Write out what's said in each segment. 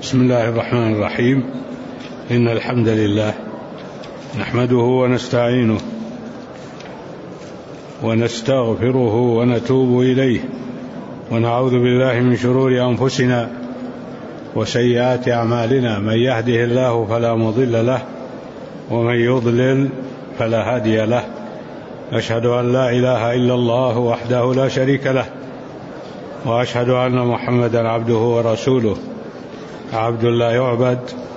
بسم الله الرحمن الرحيم. إن الحمد لله نحمده ونستعينه ونستغفره ونتوب إليه، ونعوذ بالله من شرور أنفسنا وسيئات أعمالنا. من يهده الله فلا مضل له، ومن يضلل فلا هادي له. أشهد أن لا إله إلا الله وحده لا شريك له، وأشهد أن محمدا عبده ورسوله، عبد لا يعبد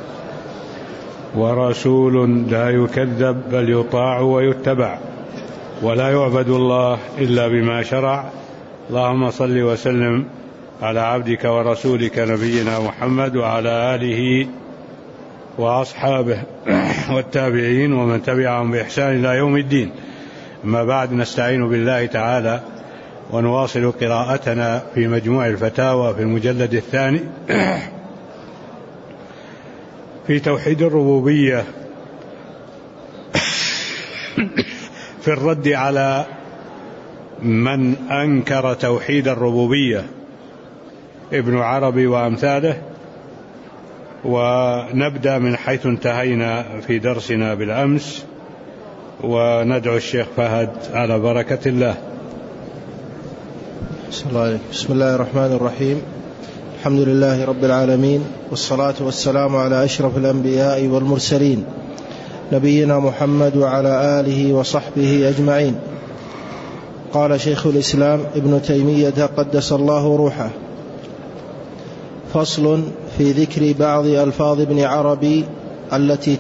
ورسول لا يكذب، بل يطاع ويتبع، ولا يعبد الله إلا بما شرع. اللهم صل وسلم على عبدك ورسولك نبينا محمد وعلى آله وأصحابه والتابعين ومن تبعهم بإحسان إلى يوم الدين. أما بعد، نستعين بالله تعالى ونواصل قراءتنا في مجموع الفتاوى في المجلد الثاني في توحيد الربوبية، في الرد على من أنكر توحيد الربوبية، ابن عربي وأمثاله. ونبدأ من حيث انتهينا في درسنا بالأمس، وندعو الشيخ فهد على بركة الله. بسم الله الرحمن الرحيم. الحمد لله رب العالمين، والصلاة والسلام على أشرف الأنبياء والمرسلين، نبينا محمد وعلى آله وصحبه أجمعين. قال شيخ الإسلام ابن تيمية قدس الله روحه: فصل في ذكر بعض ألفاظ ابن عربي التي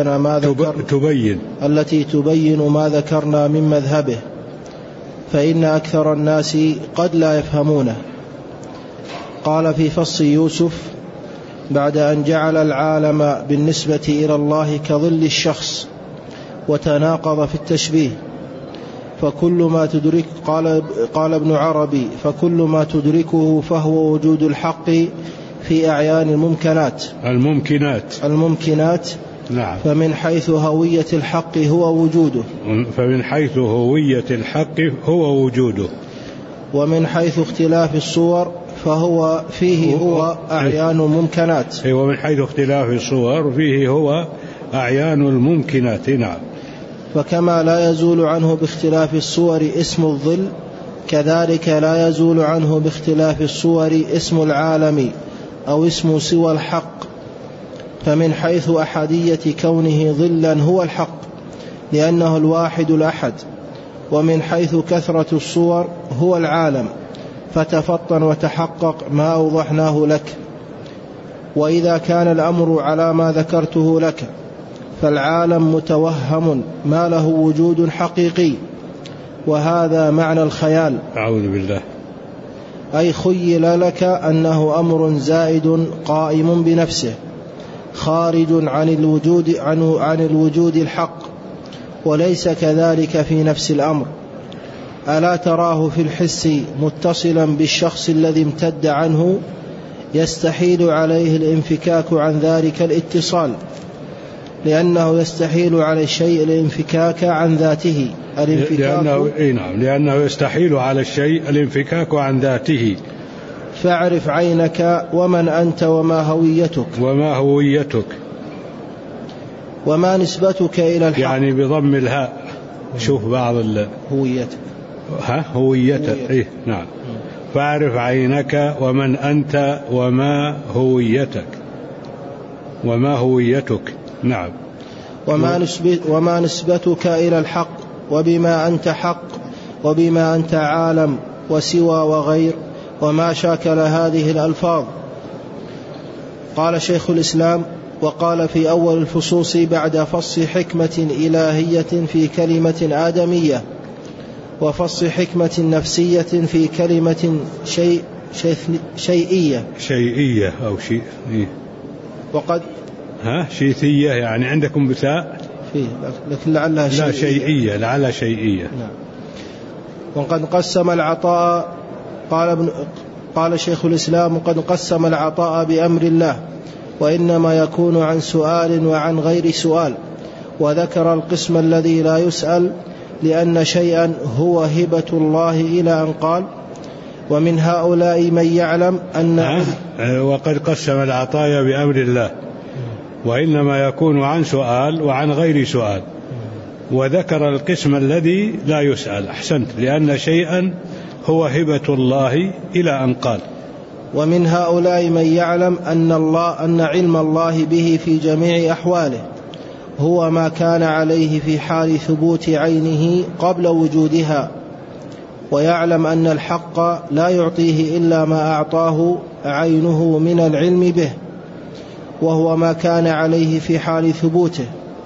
تبين ما ذكرنا من مذهبه، فإن أكثر الناس قد لا يفهمونه. قال في فصل يوسف: بعد أن جعل العالم بالنسبة إلى الله كظل الشخص وتناقض في التشبيه، فكل ما تدرك قال ابن عربي: فكل ما تدركه فهو وجود الحق في أعيان الممكنات. نعم. فمن حيث هوية الحق هو وجوده، ومن حيث اختلاف الصور فهو فيه هو أعيان الممكنات. ومن حيث اختلاف الصور فيه هو أعيان الممكنات. نعم. فكما لا يزول عنه باختلاف الصور اسم الظل، كذلك لا يزول عنه باختلاف الصور اسم العالم أو اسم سوى الحق. فمن حيث أحدية كونه ظلا هو الحق لأنه الواحد الأحد، ومن حيث كثرة الصور هو العالم، فتفطن وتحقق ما أوضحناه لك. وإذا كان الأمر على ما ذكرته لك، فالعالم متوهم ما له وجود حقيقي، وهذا معنى الخيال. أعوذ بالله. أي خيل لك أنه أمر زائد قائم بنفسه، خارج عن الوجود الحق، وليس كذلك في نفس الأمر. ألا تراه في الحس متصلا بالشخص الذي امتد عنه، يستحيل عليه الانفكاك عن ذلك الاتصال، لأنه يستحيل على الشيء الانفكاك عن ذاته. لأنه يستحيل على الشيء الانفكاك عن ذاته. فاعرف عينك ومن أنت وما هويتك وما نسبتك إلى الحق. يعني بضم الهاء. شوف بعض هويتك. إيه؟ نعم. فاعرف عينك ومن أنت وما هويتك. نعم. وما نسبتك إلى الحق، وبما أنت حق، وبما أنت عالم وسوى وغير، وما شاكل هذه الألفاظ. قال شيخ الإسلام: وقال في أول الفصوص بعد فصل حكمة إلهية في كلمة آدمية، وفصل حكمة نفسية في كلمة شيئية أو شيء. وقد شيثية، يعني عندكم بثاء فيه، لكن لعلها شيئية. لعلها شيئية. نعم. وقد قسم العطاء، قال شيخ الإسلام: قد قسم العطاء بأمر الله، وإنما يكون عن سؤال وعن غير سؤال. وذكر القسم الذي لا يسأل، لأن شيئا هو هبة الله، إلى أن قال: ومن هؤلاء من يعلم أن وقد قسم العطايا بأمر الله، وإنما يكون عن سؤال وعن غير سؤال، وذكر القسم الذي لا يسأل. أحسنت، لأن شيئا هو هبة الله إلى أن قال. ومن هؤلاء من يعلم أن علم الله به في جميع أحواله هو ما كان عليه في حال ثبوت عينه قبل وجودها، ويعلم أن الحق لا يعطيه إلا ما أعطاه عينه من العلم به، وهو ما كان عليه في حال ثبوته،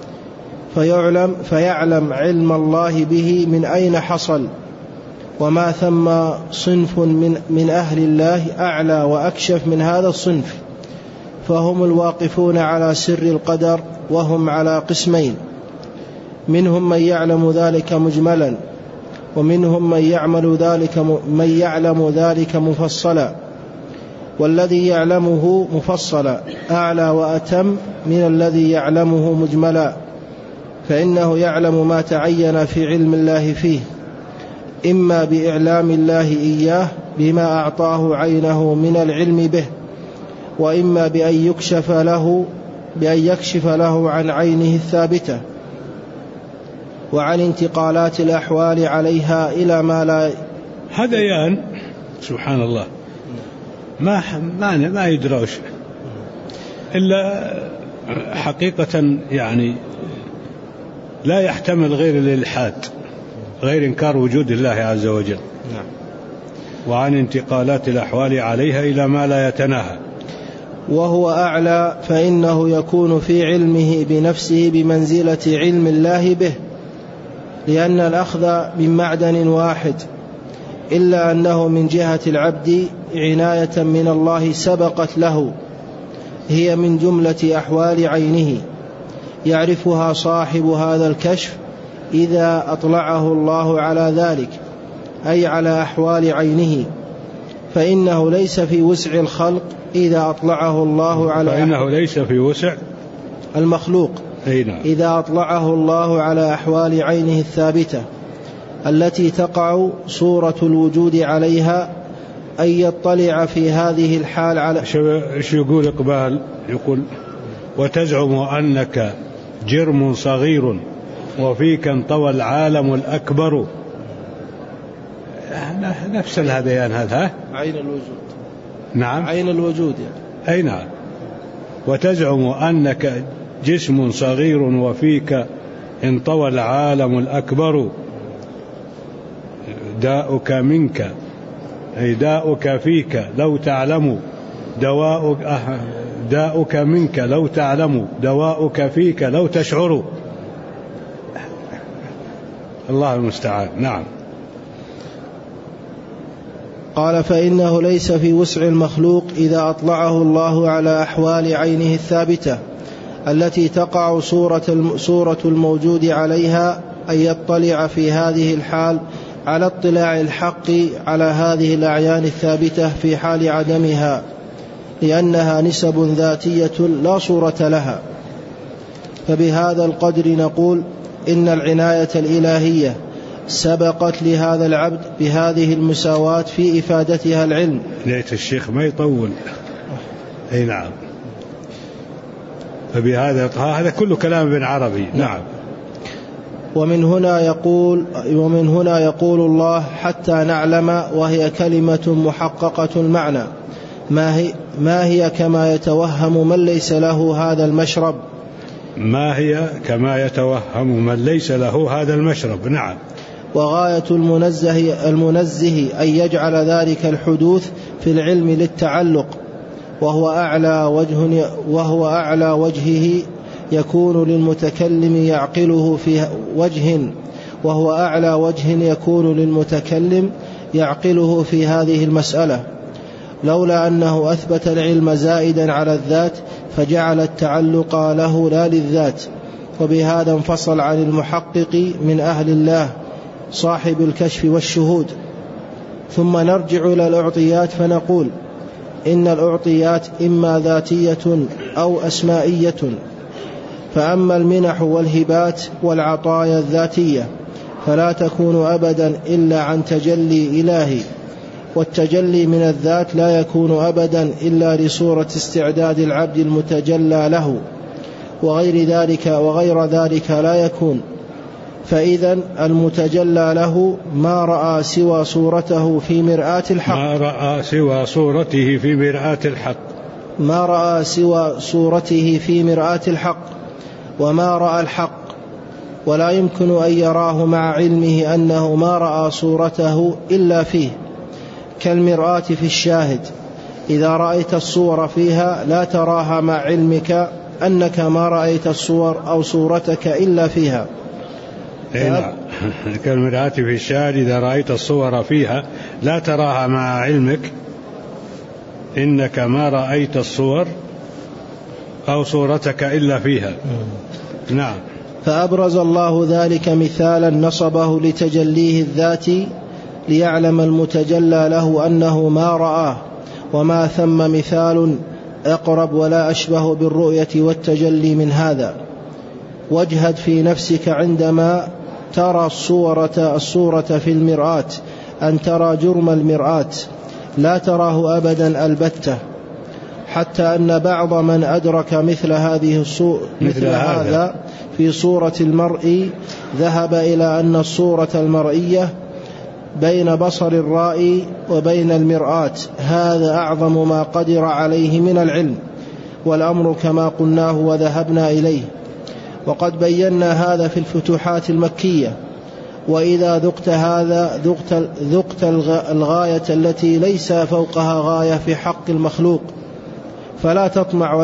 فيعلم علم الله به من أين حصل، وما ثم صنف من أهل الله أعلى وأكشف من هذا الصنف، فهم الواقفون على سر القدر، وهم على قسمين: منهم من يعلم ذلك مجملا، ومنهم من يعلم ذلك مفصلا، والذي يعلمه مفصلا أعلى وأتم من الذي يعلمه مجملا، فإنه يعلم ما تعين في علم الله فيه، إما بإعلام الله إياه بما أعطاه عينه من العلم به، وإما بأن يكشف له عن عينه الثابتة وعن انتقالات الأحوال عليها إلى ما لا. هذيان سبحان الله ما يدروش إلا حقيقة، يعني لا يحتمل غير الإلحاد، غير إنكار وجود الله عز وجل. نعم. وعن انتقالات الأحوال عليها إلى ما لا يتناهى. وهو أعلى، فإنه يكون في علمه بنفسه بمنزلة علم الله به، لأن الأخذ من معدن واحد، إلا أنه من جهة العبد عناية من الله سبقت له، هي من جملة أحوال عينه يعرفها صاحب هذا الكشف إذا أطلعه الله على ذلك، أي على أحوال عينه، فإنه ليس في وسع الخلق إذا أطلعه الله على فإنه ليس في وسع المخلوق إذا أطلعه الله على أحوال عينه الثابتة التي تقع صورة الوجود عليها، أن يطلع في هذه الحال على. إيش يقول إقبال؟ يقول: وتزعم أنك جرم صغير وفيك انطوى العالم الأكبر. نفس الهذيان هذا عين الوجود. نعم، عين الوجود يعني. أي نعم. وتزعم أنك جسم صغير وفيك انطوى العالم الأكبر، داؤك منك أي داؤك فيك لو تعلم داؤك منك لو تعلم دواؤك فيك لو تشعر. الله المستعان. نعم. قال: فإنه ليس في وسع المخلوق إذا أطلعه الله على أحوال عينه الثابتة التي تقع صورة الموجود عليها، أن يطلع في هذه الحال على اطلاع الحق على هذه الأعيان الثابتة في حال عدمها، لأنها نسب ذاتية لا صورة لها. فبهذا القدر نقول إن العناية الإلهية سبقت لهذا العبد بهذه المساواة في إفادتها العلم. ليت الشيخ ما يطول. أي نعم. فبهذا هذا كله كلام ابن عربي. نعم. ومن هنا يقول الله: حتى نعلم، وهي كلمة محققة المعنى، ما هي كما يتوهم من ليس له هذا المشرب. ما هي كما يتوهم من ليس له هذا المشرب. نعم. وغاية المنزه أن يجعل ذلك الحدوث في العلم للتعلق، وهو أعلى وجهه يكون للمتكلم يعقله في وجه، وهو أعلى وجه يكون للمتكلم يعقله في هذه المسألة، لولا أنه أثبت العلم زائدا على الذات فجعل التعلق له لا للذات، وبهذا انفصل عن المحقق من أهل الله صاحب الكشف والشهود. ثم نرجع إلى الأعطيات فنقول: إن الأعطيات إما ذاتية أو أسمائية، فأما المنح والهبات والعطايا الذاتية فلا تكون أبدا إلا عن تجلي إلهي، والتجلي من الذات لا يكون أبدا إلا لصورة استعداد العبد المتجلى له، وغير ذلك لا يكون. فإذا المتجلى له ما رأى سوى صورته في مرآة الحق، ما رأى سوى صورته في مرآة الحق، ما رأى سوى صورته في مرآة الحق، وما رأى الحق، ولا يمكن أن يراه مع علمه أنه ما رأى صورته إلا فيه، كالمرآة في الشاهد، إذا رأيت الصور فيها لا تراها مع علمك أنك ما رأيت الصور أو صورتك إلا فيها. كالمرآة في الشاهد إذا رأيت الصور فيها لا تراها مع علمك إنك ما رأيت الصور أو صورتك إلا فيها. نعم. فأبرز الله ذلك مثالا نصبه لتجليه الذاتي ليعلم المتجلى له أنه ما رآه، وما ثم مثال أقرب ولا أشبه بالرؤية والتجلي من هذا. واجهد في نفسك عندما ترى الصورة في المرآة أن ترى جرم المرآة، لا تراه أبدا البتة، حتى أن بعض من أدرك مثل هذا في صورة المرء ذهب إلى أن الصورة المرئية بين بصر الرائي وبين المرآة، هذا أعظم ما قدر عليه من العلم، والأمر كما قلناه وذهبنا إليه. وقد بينا هذا في الفتوحات المكية. وإذا ذقت هذا ذقت الغاية التي ليس فوقها غاية في حق المخلوق، فلا تطمع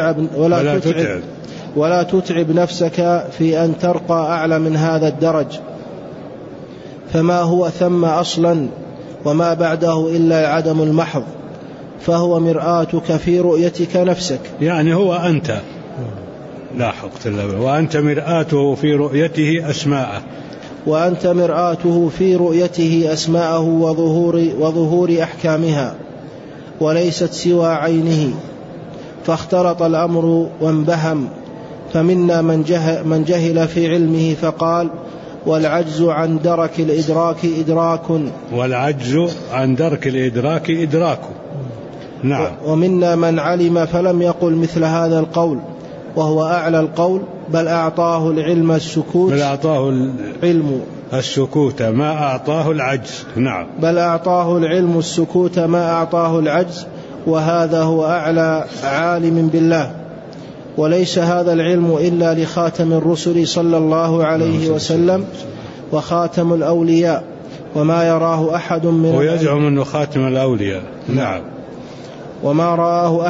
ولا تتعب نفسك في أن ترقى أعلى من هذا الدرج، فما هو ثم أصلا وما بعده إلا عدم المحض، فهو مرآتك في رؤيتك نفسك. يعني هو أنت، لا حقت له، وأنت مرآته في رؤيته أسماءه، وأنت مرآته في رؤيته أسماءه وظهور أحكامها، وليست سوى عينه. فاختلط الأمر وانبهم، فمنا من جهل في علمه فقال: والعجز عن درك الإدراك إدراك، والعجز عن درك الإدراك إدراك. نعم. ومنا من علم فلم يقل مثل هذا القول، وهو أعلى القول، بل أعطاه العلم السكوت، بل أعطاه العلم السكوت ما أعطاه العجز. نعم. بل أعطاه العلم السكوت ما أعطاه العجز، وهذا هو أعلى عالم بالله. وليس هذا العلم إلا لخاتم الرسل صلى الله عليه وسلم وخاتم الأولياء، وما يراه أحد من ويزعم أنه خاتم الأولياء. نعم. وما يراه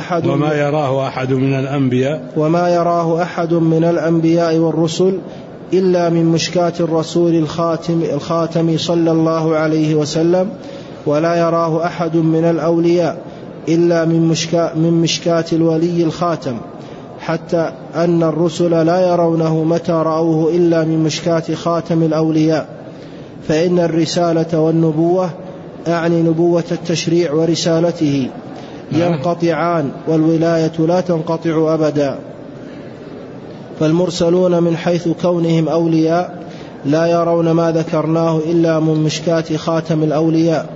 أحد من الأنبياء والرسل إلا من مشكاة الرسول الخاتم صلى الله عليه وسلم، ولا يراه أحد من الأولياء إلا من مشكاة الولي الخاتم، حتى أن الرسل لا يرونه متى رأوه إلا من مشكاة خاتم الأولياء. فإن الرسالة والنبوة، أعني نبوة التشريع ورسالته، ينقطعان، والولاية لا تنقطع أبدا. فالمرسلون من حيث كونهم أولياء لا يرون ما ذكرناه إلا من مشكاة خاتم الأولياء.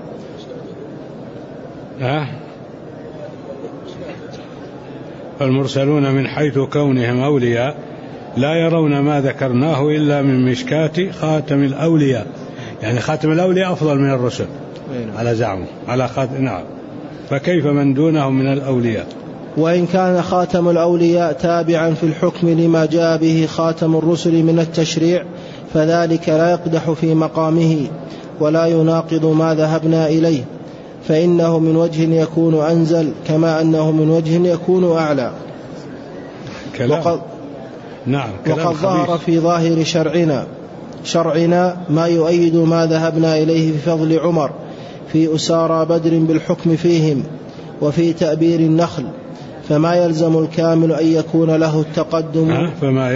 فالمرسلون من حيث كونهم أولياء لا يرون ما ذكرناه إلا من مشكاة خاتم الأولياء، يعني خاتم الأولياء أفضل من الرسل على زعمه، على خاتم. نعم. فكيف من دونهم من الأولياء؟ وإن كان خاتم الأولياء تابعا في الحكم لما جاء به خاتم الرسل من التشريع، فذلك لا يقدح في مقامه ولا يناقض ما ذهبنا إليه، فإنه من وجه يكون أنزل كما أنه من وجه يكون أعلى. وقد ظهر في ظاهر شرعنا ما يؤيد ما ذهبنا إليه في فضل عمر في أسارى بدر بالحكم فيهم، وفي تأبير النخل. فما يلزم الكامل أن يكون له التقدم فما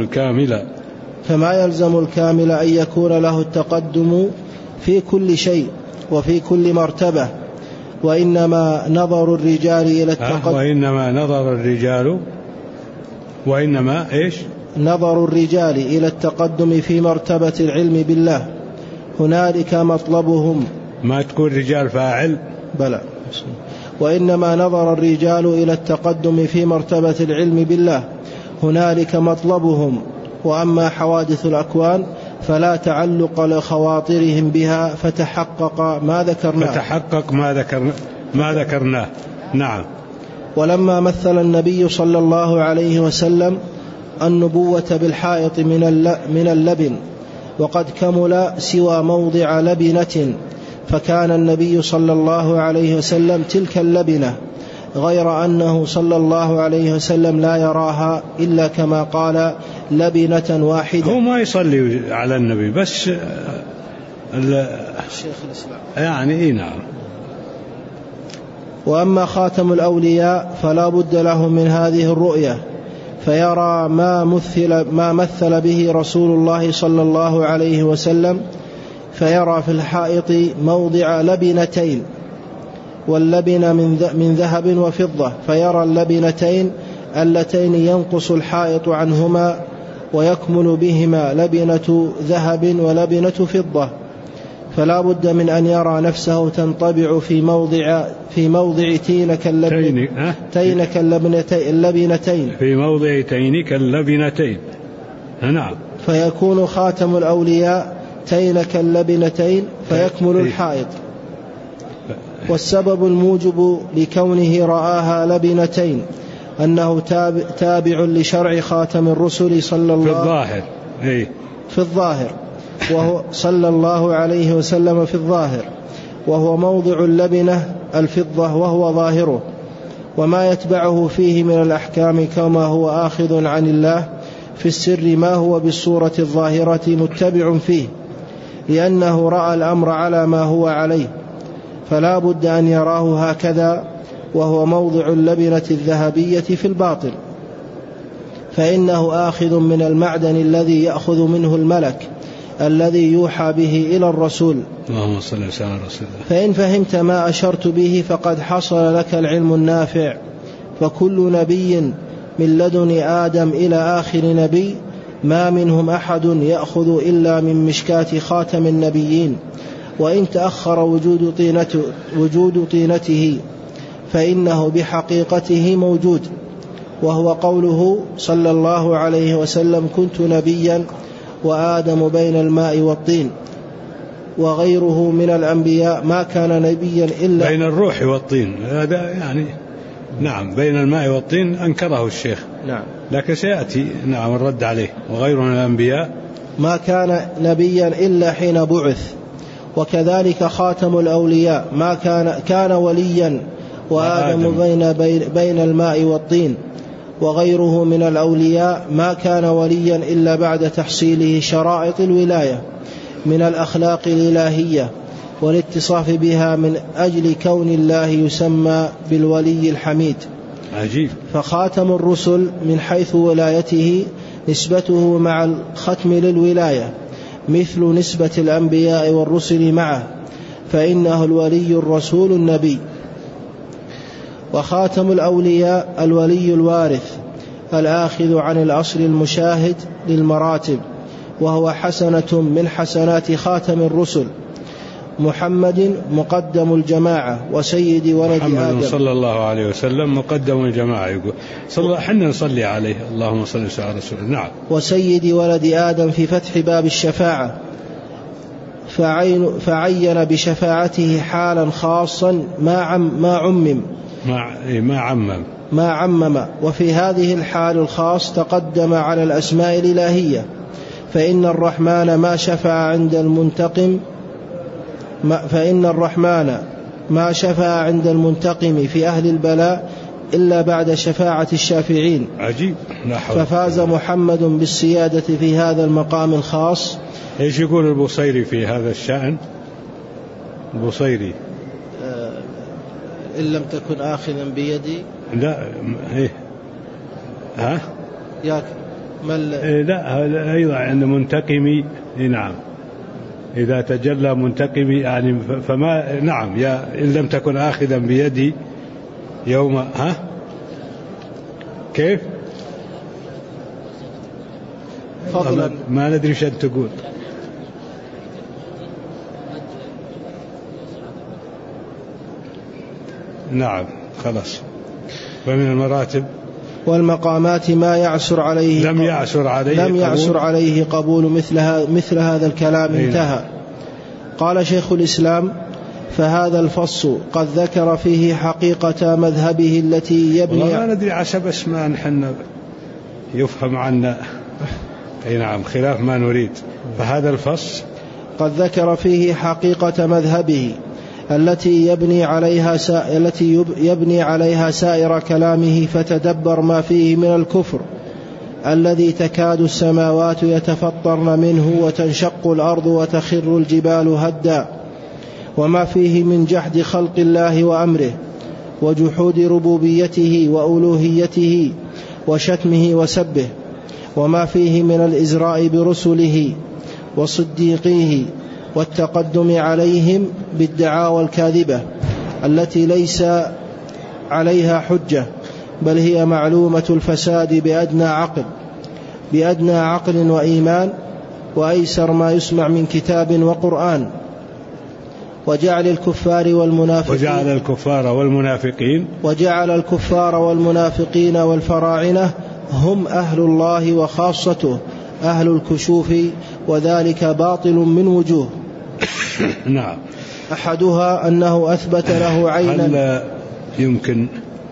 يلزم الكامل أن يكون له التقدم في كل شيء وفي كل مرتبة. وإنما نظر الرجال إلى التقدم نظر الرجال إلى التقدم في مرتبة العلم بالله، هنالك مطلبهم ما تكون رجال فاعل. بلى. وإنما نظر الرجال إلى التقدم في مرتبة العلم بالله، هنالك مطلبهم. وأما حوادث الأكوان فلا تعلق لخواطرهم بها، فتحقق ما ذكرناه. نعم. ولما مثل النبي صلى الله عليه وسلم النبوة بالحائط من اللبن، وقد كمل سوى موضع لبنة، فكان النبي صلى الله عليه وسلم تلك اللبنة، غير أنه صلى الله عليه وسلم لا يراها إلا كما قال لبنة واحدة. هو ما يصلي على النبي بس الشيخ الإسلام يعني. نعم. وأما خاتم الأولياء فلا بد له من هذه الرؤية، فيرى ما مثل به رسول الله صلى الله عليه وسلم، فيرى في الحائط موضع لبنتين، واللبن من ذهب وفضة، فيرى اللبنتين اللتين ينقص الحائط عنهما ويكمل بهما لبنة ذهب ولبنة فضة، فلا بد من أن يرى نفسه تنطبع في موضع تينك اللبنتين في موضع تينك اللبنتين. نعم. فيكون خاتم الأولياء تينك اللبنتين فيكمل الحائط. والسبب الموجب لكونه رآها لبنتين أنه تابع لشرع خاتم الرسل صلى الله في الظاهر وهو صلى الله عليه وسلم في الظاهر، وهو موضع اللبنة الفضة وهو ظاهره، وما يتبعه فيه من الأحكام كما هو آخذ عن الله في السر ما هو بالصورة الظاهرة متبع فيه، لأنه رأى الأمر على ما هو عليه، فلا بد أن يراه هكذا، وهو موضع اللبنة الذهبية في الباطن، فإنه آخذ من المعدن الذي يأخذ منه الملك الذي يوحى به إلى الرسول. اللهم صل وسلم على رسول الله. فإن فهمت ما أشرت به فقد حصل لك العلم النافع. فكل نبي من لدن آدم إلى آخر نبي ما منهم أحد يأخذ إلا من مشكاة خاتم النبيين، وإن تأخر وجود طينته فإنه بحقيقته موجود، وهو قوله صلى الله عليه وسلم كنت نبيا وآدم بين الماء والطين، وغيره من الأنبياء ما كان نبيا إلا بين الروح والطين. هذا يعني نعم بين الماء والطين أنكره الشيخ. نعم. لكن سيأتي نعم الرد عليه. وغيره من الأنبياء ما كان نبيا إلا حين بعث. وكذلك خاتم الأولياء ما كان وليا وآدم بين الماء والطين، وغيره من الأولياء ما كان وليا إلا بعد تحصيله شرائط الولاية من الأخلاق الإلهية والاتصاف بها من أجل كون الله يسمى بالولي الحميد. عجيب. فخاتم الرسل من حيث ولايته نسبته مع الختم للولاية مثل نسبة الأنبياء والرسل معه، فإنه الولي الرسول النبي. وخاتم الأولياء الولي الوارث الآخذ عن الأصل المشاهد للمراتب، وهو حسنة من حسنات خاتم الرسل محمد مقدم الجماعة وسيد ولد محمد آدم صلى الله عليه وسلم مقدم الجماعة. يقول حنا نصلي عليه اللهم صل وسلم على رسوله. نعم. وسيد ولد آدم في فتح باب الشفاعة، فعين بشفاعته حالا خاصا ما عمم. وفي هذه الحال الخاص تقدم على الأسماء الإلهية، فإن الرحمن ما شفع عند المنتقم في أهل البلاء إلا بعد شفاعة الشافعين. عجيب. ففاز محمد بالسيادة في هذا المقام الخاص. ايش يقول البصيري في هذا الشأن؟ البصيري إن لم تكن آخذا بيدي لا إيه ها ياك لا أيضا عند منتقمي. نعم إذا تجلى منتقمي يعني فما نعم يا إن لم تكن آخذا بيدي يوم كيف فضلا ما ندري شو تقول. نعم خلاص. ومن المراتب والمقامات ما يعسر عليه لم يعسر عليه قبول مثل هذا الكلام. انتهى. قال شيخ الإسلام: فهذا الفصل قد ذكر فيه حقيقة مذهبه التي يبني. والله ما ندري عسى بس ما نحن يفهم عنا. أي نعم، خلاف ما نريد. فهذا الفصل قد ذكر فيه حقيقة مذهبه التي يبني عليها سائر كلامه، فتدبر ما فيه من الكفر الذي تكاد السماوات يتفطرن منه وتنشق الأرض وتخر الجبال هدا، وما فيه من جحد خلق الله وأمره وجحود ربوبيته وألوهيته وشتمه وسبه، وما فيه من الإزراء برسله وصديقيه والتقدم عليهم بالدعاوى الكاذبة التي ليس عليها حجة، بل هي معلومة الفساد بأدنى عقل وإيمان وأيسر ما يسمع من كتاب وقرآن. وجعل الكفار والمنافقين والفراعنة هم أهل الله وخاصته أهل الكشوف، وذلك باطل من وجوه. نعم. أحدها أنه أثبت له عينا. هل يمكن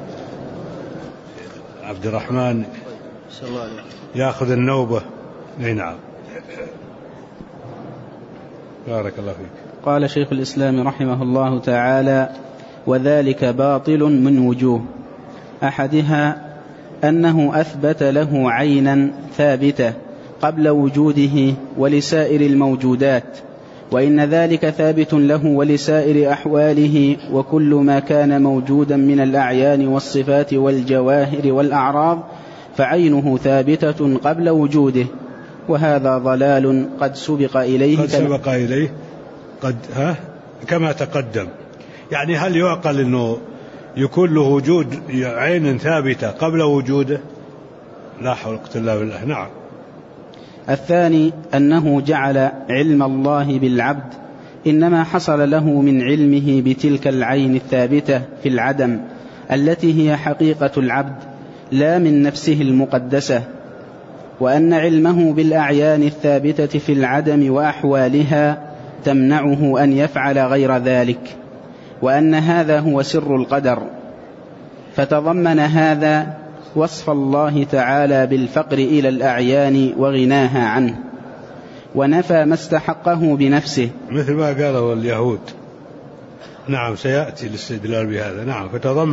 عبد الرحمن يأخذ النوبة؟ نعم. بارك الله فيك. قال شيخ الإسلام رحمه الله تعالى: وذلك باطل من وجوه. أحدها أنه أثبت له عينا ثابتة قبل وجوده ولسائر الموجودات، وإن ذلك ثابت له ولسائر أحواله، وكل ما كان موجودا من الأعيان والصفات والجواهر والأعراض فعينه ثابتة قبل وجوده، وهذا ضلال قد سبق إليه كما تقدم. يعني هل يعقل أنه يكون له وجود عين ثابتة قبل وجوده؟ لا حول ولا قوة إلا بالله. نعم. الثاني أنه جعل علم الله بالعبد إنما حصل له من علمه بتلك العين الثابتة في العدم التي هي حقيقة العبد لا من نفسه المقدسة، وأن علمه بالأعيان الثابتة في العدم وأحوالها تمنعه أن يفعل غير ذلك، وأن هذا هو سر القدر. فتضمن هذا وصف الله تعالى بالفقر إلى الأعيان وغناها عنه، ونفى ما استحقه بنفسه مثل ما قاله اليهود. نعم، سيأتي الاستدلال بهذا. نعم.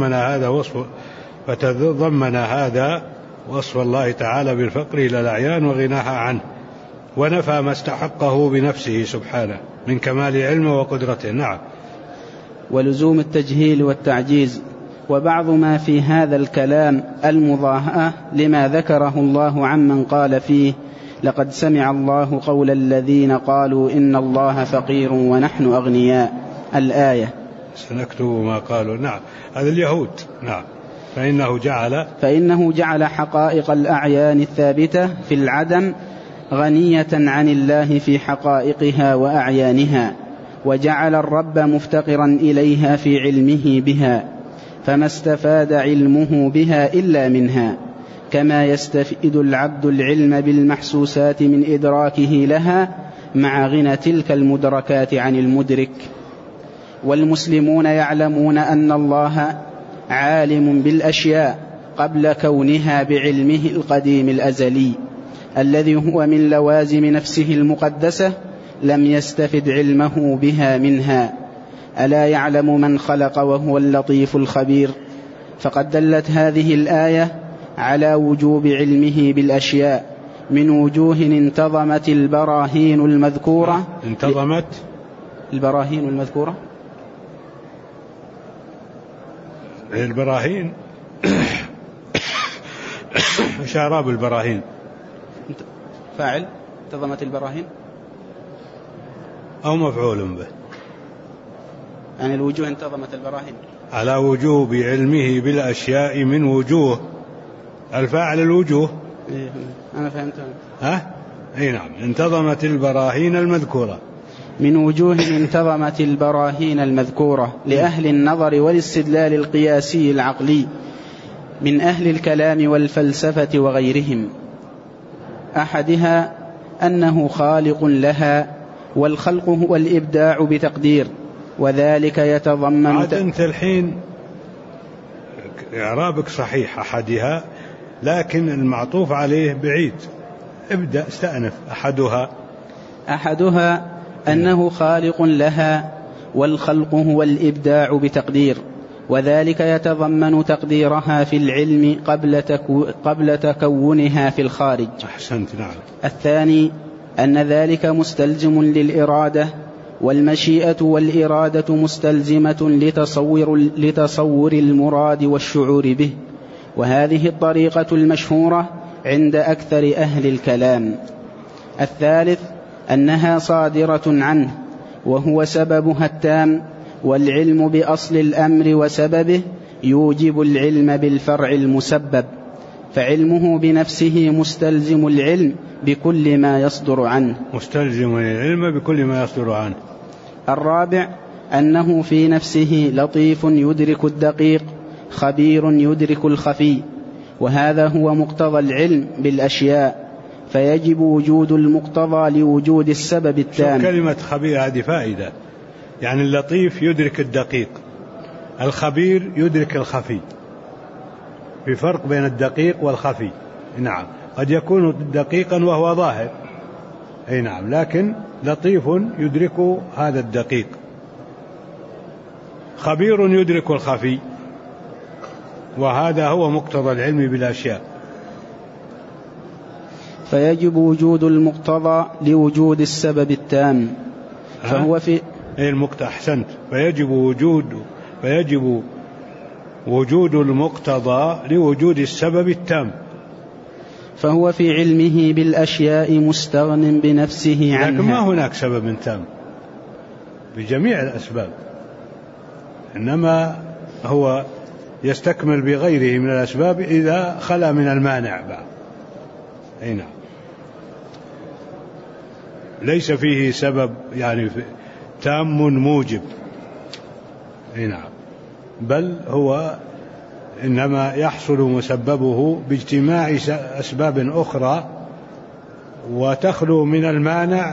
فتضمن هذا وصف الله تعالى بالفقر إلى الأعيان وغناها عنه، ونفى ما استحقه بنفسه سبحانه من كمال علمه وقدرته. نعم. ولزوم التجهيل والتعجيز. وبعض ما في هذا الكلام المضاهاة لما ذكره الله عمن قال فيه: لقد سمع الله قول الذين قالوا إن الله فقير ونحن أغنياء، الآية. سنكتب ما قالوا. نعم، هذا اليهود. نعم. فإنه جعل حقائق الأعيان الثابتة في العدم غنية عن الله في حقائقها وأعيانها، وجعل الرب مفتقرا إليها في علمه بها، فما استفاد علمه بها إلا منها، كما يستفيد العبد العلم بالمحسوسات من إدراكه لها مع غنى تلك المدركات عن المدرك. والمسلمون يعلمون أن الله عالم بالأشياء قبل كونها بعلمه القديم الأزلي الذي هو من لوازم نفسه المقدسة، لم يستفد علمه بها منها. ألا يعلم من خلق وهو اللطيف الخبير؟ فقد دلت هذه الآية على وجوب علمه بالأشياء من وجوه انتظمت البراهين المذكورة. البراهين المذكورة، البراهين شاراب البراهين فاعل انتظمت البراهين أو مفعول به، يعني الوجوه انتظمت البراهين على وجوب علمه بالأشياء من وجوه. الفاعل الوجوه. أنا فهمت. أي نعم. انتظمت البراهين المذكورة، من وجوه انتظمت البراهين المذكورة لأهل النظر والاستدلال القياسي العقلي من أهل الكلام والفلسفة وغيرهم. أحدها أنه خالق لها، والخلق هو الإبداع بتقدير، وذلك يتضمن عاد أنت الحين إعرابك صحيح أحدها، لكن المعطوف عليه بعيد. ابدأ استأنف. أحدها أنه خالق لها، والخلق هو الإبداع بتقدير، وذلك يتضمن تقديرها في العلم قبل تكونها في الخارج. أحسنت. نعم. الثاني أن ذلك مستلزم للإرادة، والمشيئة والإرادة مستلزمة لتصور المراد والشعور به، وهذه الطريقة المشهورة عند أكثر أهل الكلام. الثالث أنها صادرة عنه، وهو سببها التام، والعلم بأصل الأمر وسببه يوجب العلم بالفرع المسبب، فعلمه بنفسه مستلزم العلم بكل ما يصدر عنه. مستلزم العلم بكل ما يصدر عنه. الرابع أنه في نفسه لطيف يدرك الدقيق، خبير يدرك الخفي، وهذا هو مقتضى العلم بالأشياء، فيجب وجود المقتضى لوجود السبب التام. كلمة خبير هذه فائدة، يعني اللطيف يدرك الدقيق، الخبير يدرك الخفي، في فرق بين الدقيق والخفي. نعم، قد يكون دقيقا وهو ظاهر، أي نعم، لكن لطيف يدرك هذا الدقيق، خبير يدرك الخفي، وهذا هو مقتضى العلم بالأشياء. فيجب وجود المقتضى لوجود السبب التام، فهو في أحسنت. فيجب وجود المقتضى لوجود السبب التام، فهو في علمه بالأشياء مستغن بنفسه عنها. لكن ما هناك سبب تام بجميع الأسباب، إنما هو يستكمل بغيره من الأسباب إذا خلا من المانع بعد. أي نعم، ليس فيه سبب يعني تام موجب. أي نعم، بل هو إنما يحصل مسببه باجتماع أسباب أخرى وتخلو من المانع،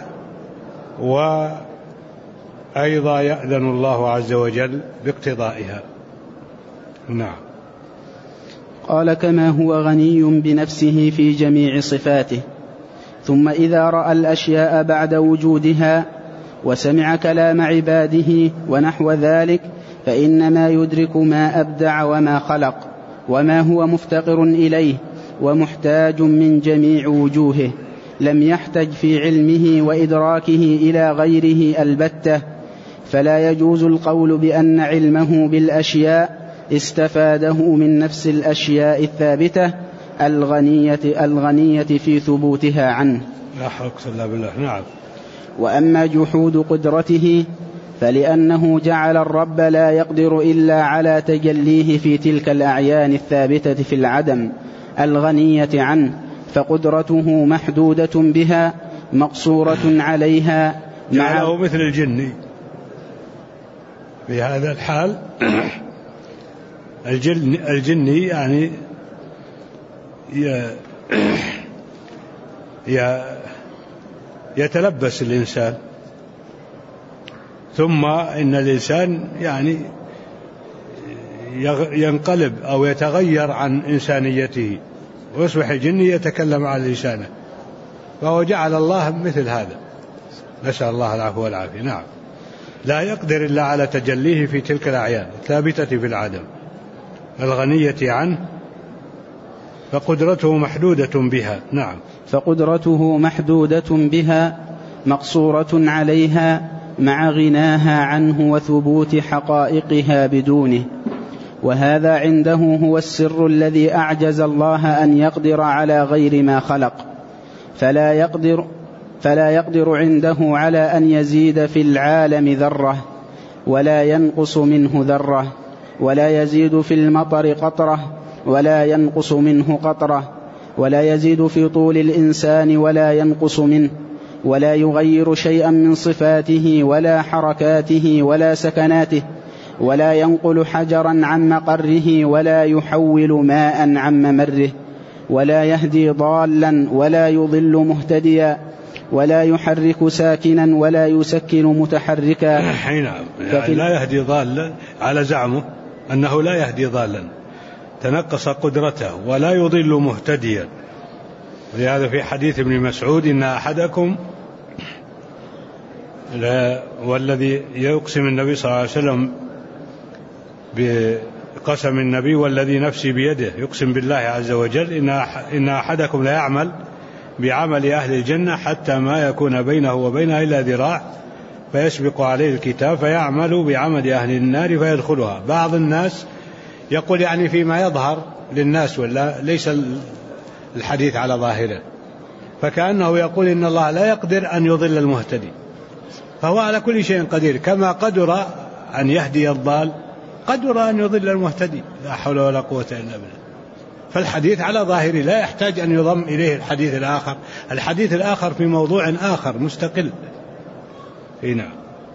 وأيضا يأذن الله عز وجل باقتضائها. نعم. قال: كما هو غني بنفسه في جميع صفاته، ثم إذا رأى الأشياء بعد وجودها وسمع كلام عباده ونحو ذلك، فإنما يدرك ما أبدع وما خلق، وما هو مفتقر إليه ومحتاج من جميع وجوهه، لم يحتج في علمه وإدراكه إلى غيره البتة. فلا يجوز القول بأن علمه بالأشياء استفاده من نفس الأشياء الثابتة الغنية في ثبوتها عنه. لا حول ولا قوة إلا بالله. نعم. وأما جحود قدرته فلأنه جعل الرب لا يقدر إلا على تجليه في تلك الأعيان الثابتة في العدم الغنية عنه، فقدرته محدودة بها مقصورة عليها. جعله مثل الجني في هذا الحال. الجني يعني يتلبس الإنسان، ثم إن الإنسان يعني ينقلب أو يتغير عن إنسانيته ويصبح الجني يتكلم عن لسانه، فهو جعل الله مثل هذا، نسأل الله العفو والعافية. نعم. لا يقدر إلا على تجليه في تلك الأعيان الثابتة في العدم الغنية عنه، فقدرته محدودة بها. نعم. فقدرته محدودة بها مقصورة عليها مع غناها عنه وثبوت حقائقها بدونه، وهذا عنده هو السر الذي أعجز الله أن يقدر على غير ما خلق، فلا يقدر عنده على أن يزيد في العالم ذرة ولا ينقص منه ذرة، ولا يزيد في المطر قطرة ولا ينقص منه قطرة، ولا يزيد في طول الإنسان ولا ينقص منه، ولا يغير شيئا من صفاته ولا حركاته ولا سكناته، ولا ينقل حجرا عن مقره ولا يحول ماء عن ممره، ولا يهدي ضالا ولا يضل مهتديا، ولا يحرك ساكنا ولا يسكن متحركا. حين يعني لا يهدي ضالا على زعمه أنه لا يهدي ضالا، تنقص قدرته، ولا يضل مهتديا. ولهذا في حديث ابن مسعود إن أحدكم والذي يقسم النبي صلى الله عليه وسلم بقسم النبي والذي نفسي بيده، يقسم بالله عز وجل إن أحدكم لا يعمل بعمل أهل الجنة حتى ما يكون بينه وبينها إلا ذراع فيسبق عليه الكتاب فيعمل بعمل أهل النار فيدخلها. بعض الناس يقول يعني فيما يظهر للناس، ولا ليس الحديث على ظاهره، فكأنه يقول إن الله لا يقدر أن يضل المهتدي، فهو على كل شيء قدير، كما قدر أن يهدي الضال قدر أن يضل المهتدي، لا حول ولا قوة إلا بالله. فالحديث على ظاهره لا يحتاج أن يضم إليه الحديث الآخر. الحديث الآخر في موضوع آخر مستقل. نعم.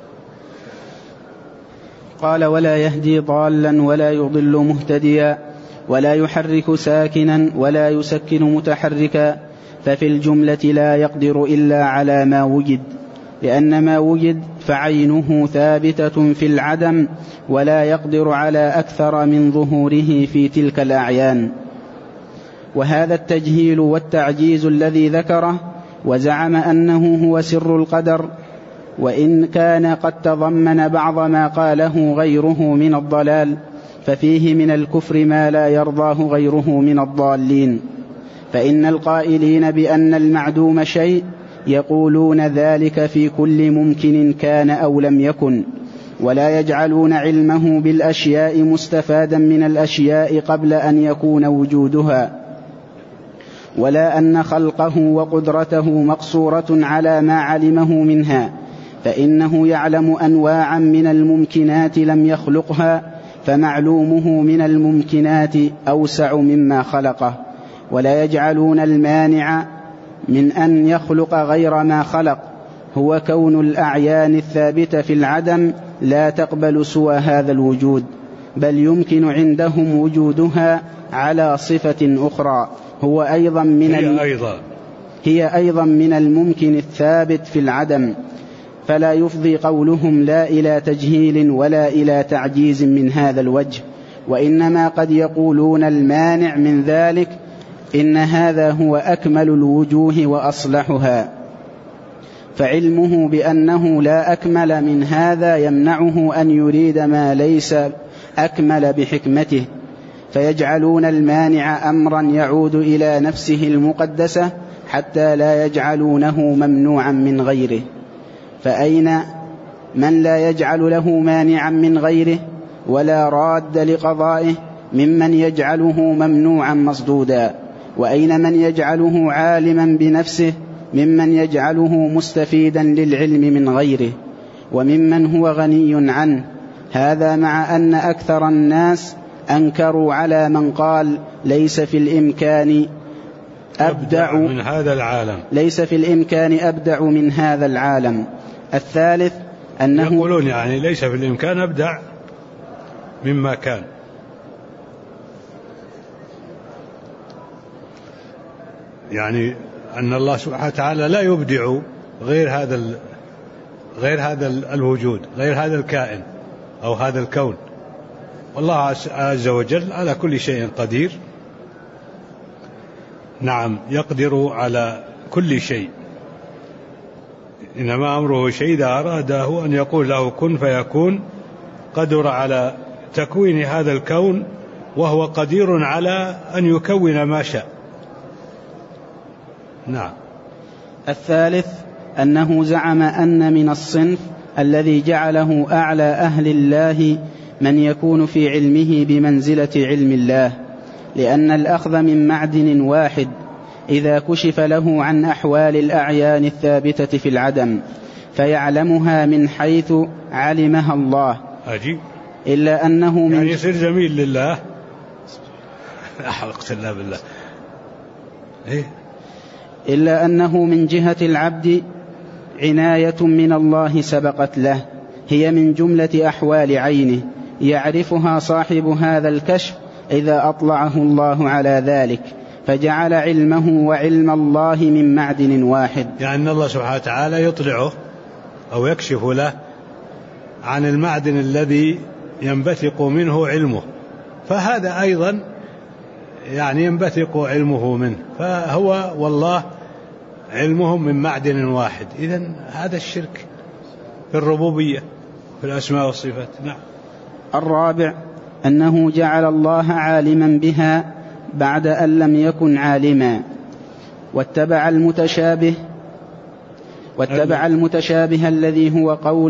قال: ولا يهدي ضالا ولا يضل مهتديا، ولا يحرك ساكنا ولا يسكن متحركا، ففي الجملة لا يقدر إلا على ما وجد، لأن ما وجد فعينه ثابتة في العدم، ولا يقدر على أكثر من ظهوره في تلك الأعيان. وهذا التجهيل والتعجيز الذي ذكره وزعم أنه هو سر القدر، وإن كان قد تضمن بعض ما قاله غيره من الضلال، ففيه من الكفر ما لا يرضاه غيره من الضالين. فإن القائلين بأن المعدوم شيء يقولون ذلك في كل ممكن كان أو لم يكن، ولا يجعلون علمه بالأشياء مستفادا من الأشياء قبل أن يكون وجودها، ولا أن خلقه وقدرته مقصورة على ما علمه منها، فإنه يعلم أنواعا من الممكنات لم يخلقها، فمعلومه من الممكنات أوسع مما خلقه. ولا يجعلون المانع من أن يخلق غير ما خلق هو كون الأعيان الثابتة في العدم لا تقبل سوى هذا الوجود، بل يمكن عندهم وجودها على صفة أخرى هي أيضا من الممكن الثابت في العدم، فلا يفضي قولهم لا إلى تجهيل ولا إلى تعجيز من هذا الوجه، وإنما قد يقولون المانع من ذلك إن هذا هو أكمل الوجوه وأصلحها، فعلمه بأنه لا أكمل من هذا يمنعه أن يريد ما ليس أكمل بحكمته، فيجعلون المانع أمرا يعود إلى نفسه المقدسة حتى لا يجعلونه ممنوعا من غيره. فأين من لا يجعل له مانعا من غيره ولا راد لقضائه ممن يجعله ممنوعا مصدودا؟ وأين من يجعله عالما بنفسه ممن يجعله مستفيدا للعلم من غيره، وممن هو غني عنه؟ هذا مع أن أكثر الناس أنكروا على من قال ليس في الإمكان أبدع من هذا العالم، ليس في الإمكان أبدع من هذا العالم. الثالث أنه يقولون يعني ليس في الإمكان أبدع مما كان، يعني أن الله سبحانه وتعالى لا يبدع غير هذا الوجود، غير هذا الكائن أو هذا الكون، والله عز وجل على كل شيء قدير. نعم، يقدر على كل شيء، إنما أمره شيء إذا أراده أن يقول له كن فيكون. قدر على تكوين هذا الكون، وهو قدير على أن يكون ما شاء. نعم. الثالث أنه زعم أن من الصنف الذي جعله أعلى أهل الله من يكون في علمه بمنزلة علم الله، لأن الأخذ من معدن واحد إذا كشف له عن أحوال الأعيان الثابتة في العدم فيعلمها من حيث علمها الله، إلا أنه من يعني يصير جميل لله. أحرقت الله بالله. إلا أنه من جهة العبد عناية من الله سبقت له، هي من جملة أحوال عينه يعرفها صاحب هذا الكشف إذا أطلعه الله على ذلك، فجعل علمه وعلم الله من معدن واحد. يعني الله سبحانه وتعالى يطلعه أو يكشف له عن المعدن الذي ينبثق منه علمه، فهذا أيضا يعني ينبثق علمه منه، فهو والله علمهم من معدن واحد. إذن هذا الشرك في الربوبية في الأسماء والصفات. نعم. الرابع أنه جعل الله عالما بها بعد أن لم يكن عالما، واتبع المتشابه الذي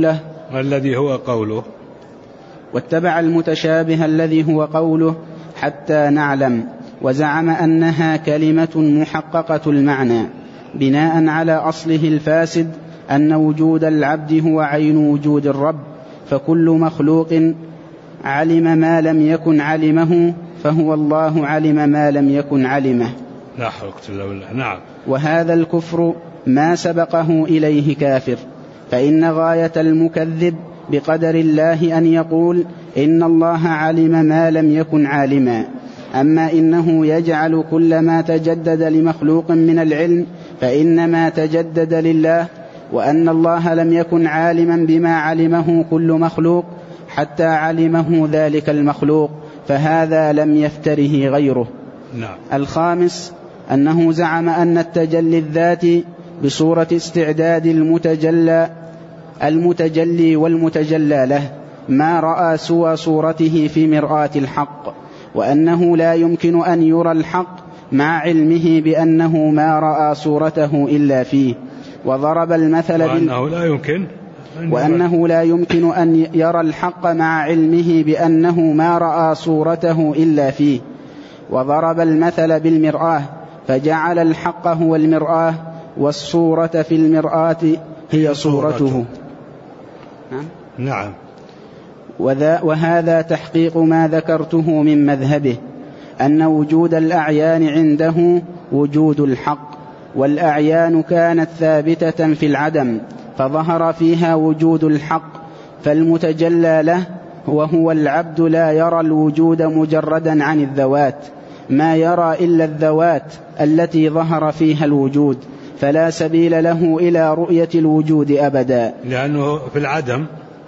هو قوله حتى نعلم، وزعم أنها كلمة محققة المعنى بناء على أصله الفاسد أن وجود العبد هو عين وجود الرب، فكل مخلوق علم ما لم يكن علمه فهو الله علم ما لم يكن علمه. لا حول ولا قوة إلا بالله. نعم. وهذا الكفر ما سبقه إليه كافر، فإن غاية المكذب بقدر الله أن يقول إن الله علم ما لم يكن عالما. أما إنه يجعل كل ما تجدد لمخلوق من العلم فإنما تجدد لله، وأن الله لم يكن عالما بما علمه كل مخلوق حتى علمه ذلك المخلوق، فهذا لم يفتره غيره. نعم. الخامس أنه زعم أن التجلي الذاتي بصورة استعداد المتجلي والمتجلى له ما رأى سوى صورته في مرآة الحق، وأنه لا يمكن أن يرى الحق مع علمه بأنه ما رأى صورته إلا فيه، وضرب المثل وأنه لا يمكن أن يرى الحق مع علمه بأنه ما رأى صورته إلا فيه، وضرب المثل بالمرآة فجعل الحق هو المرآة والصورة في المرآة هي صورته. نعم. وهذا تحقيق ما ذكرته من مذهبه، أن وجود الأعيان عنده وجود الحق، والأعيان كانت ثابتة في العدم فظهر فيها وجود الحق، فالمتجلى له وهو العبد لا يرى الوجود مجردا عن الذوات، ما يرى إلا الذوات التي ظهر فيها الوجود، فلا سبيل له إلى رؤية الوجود أبدا، لأنه في العدم.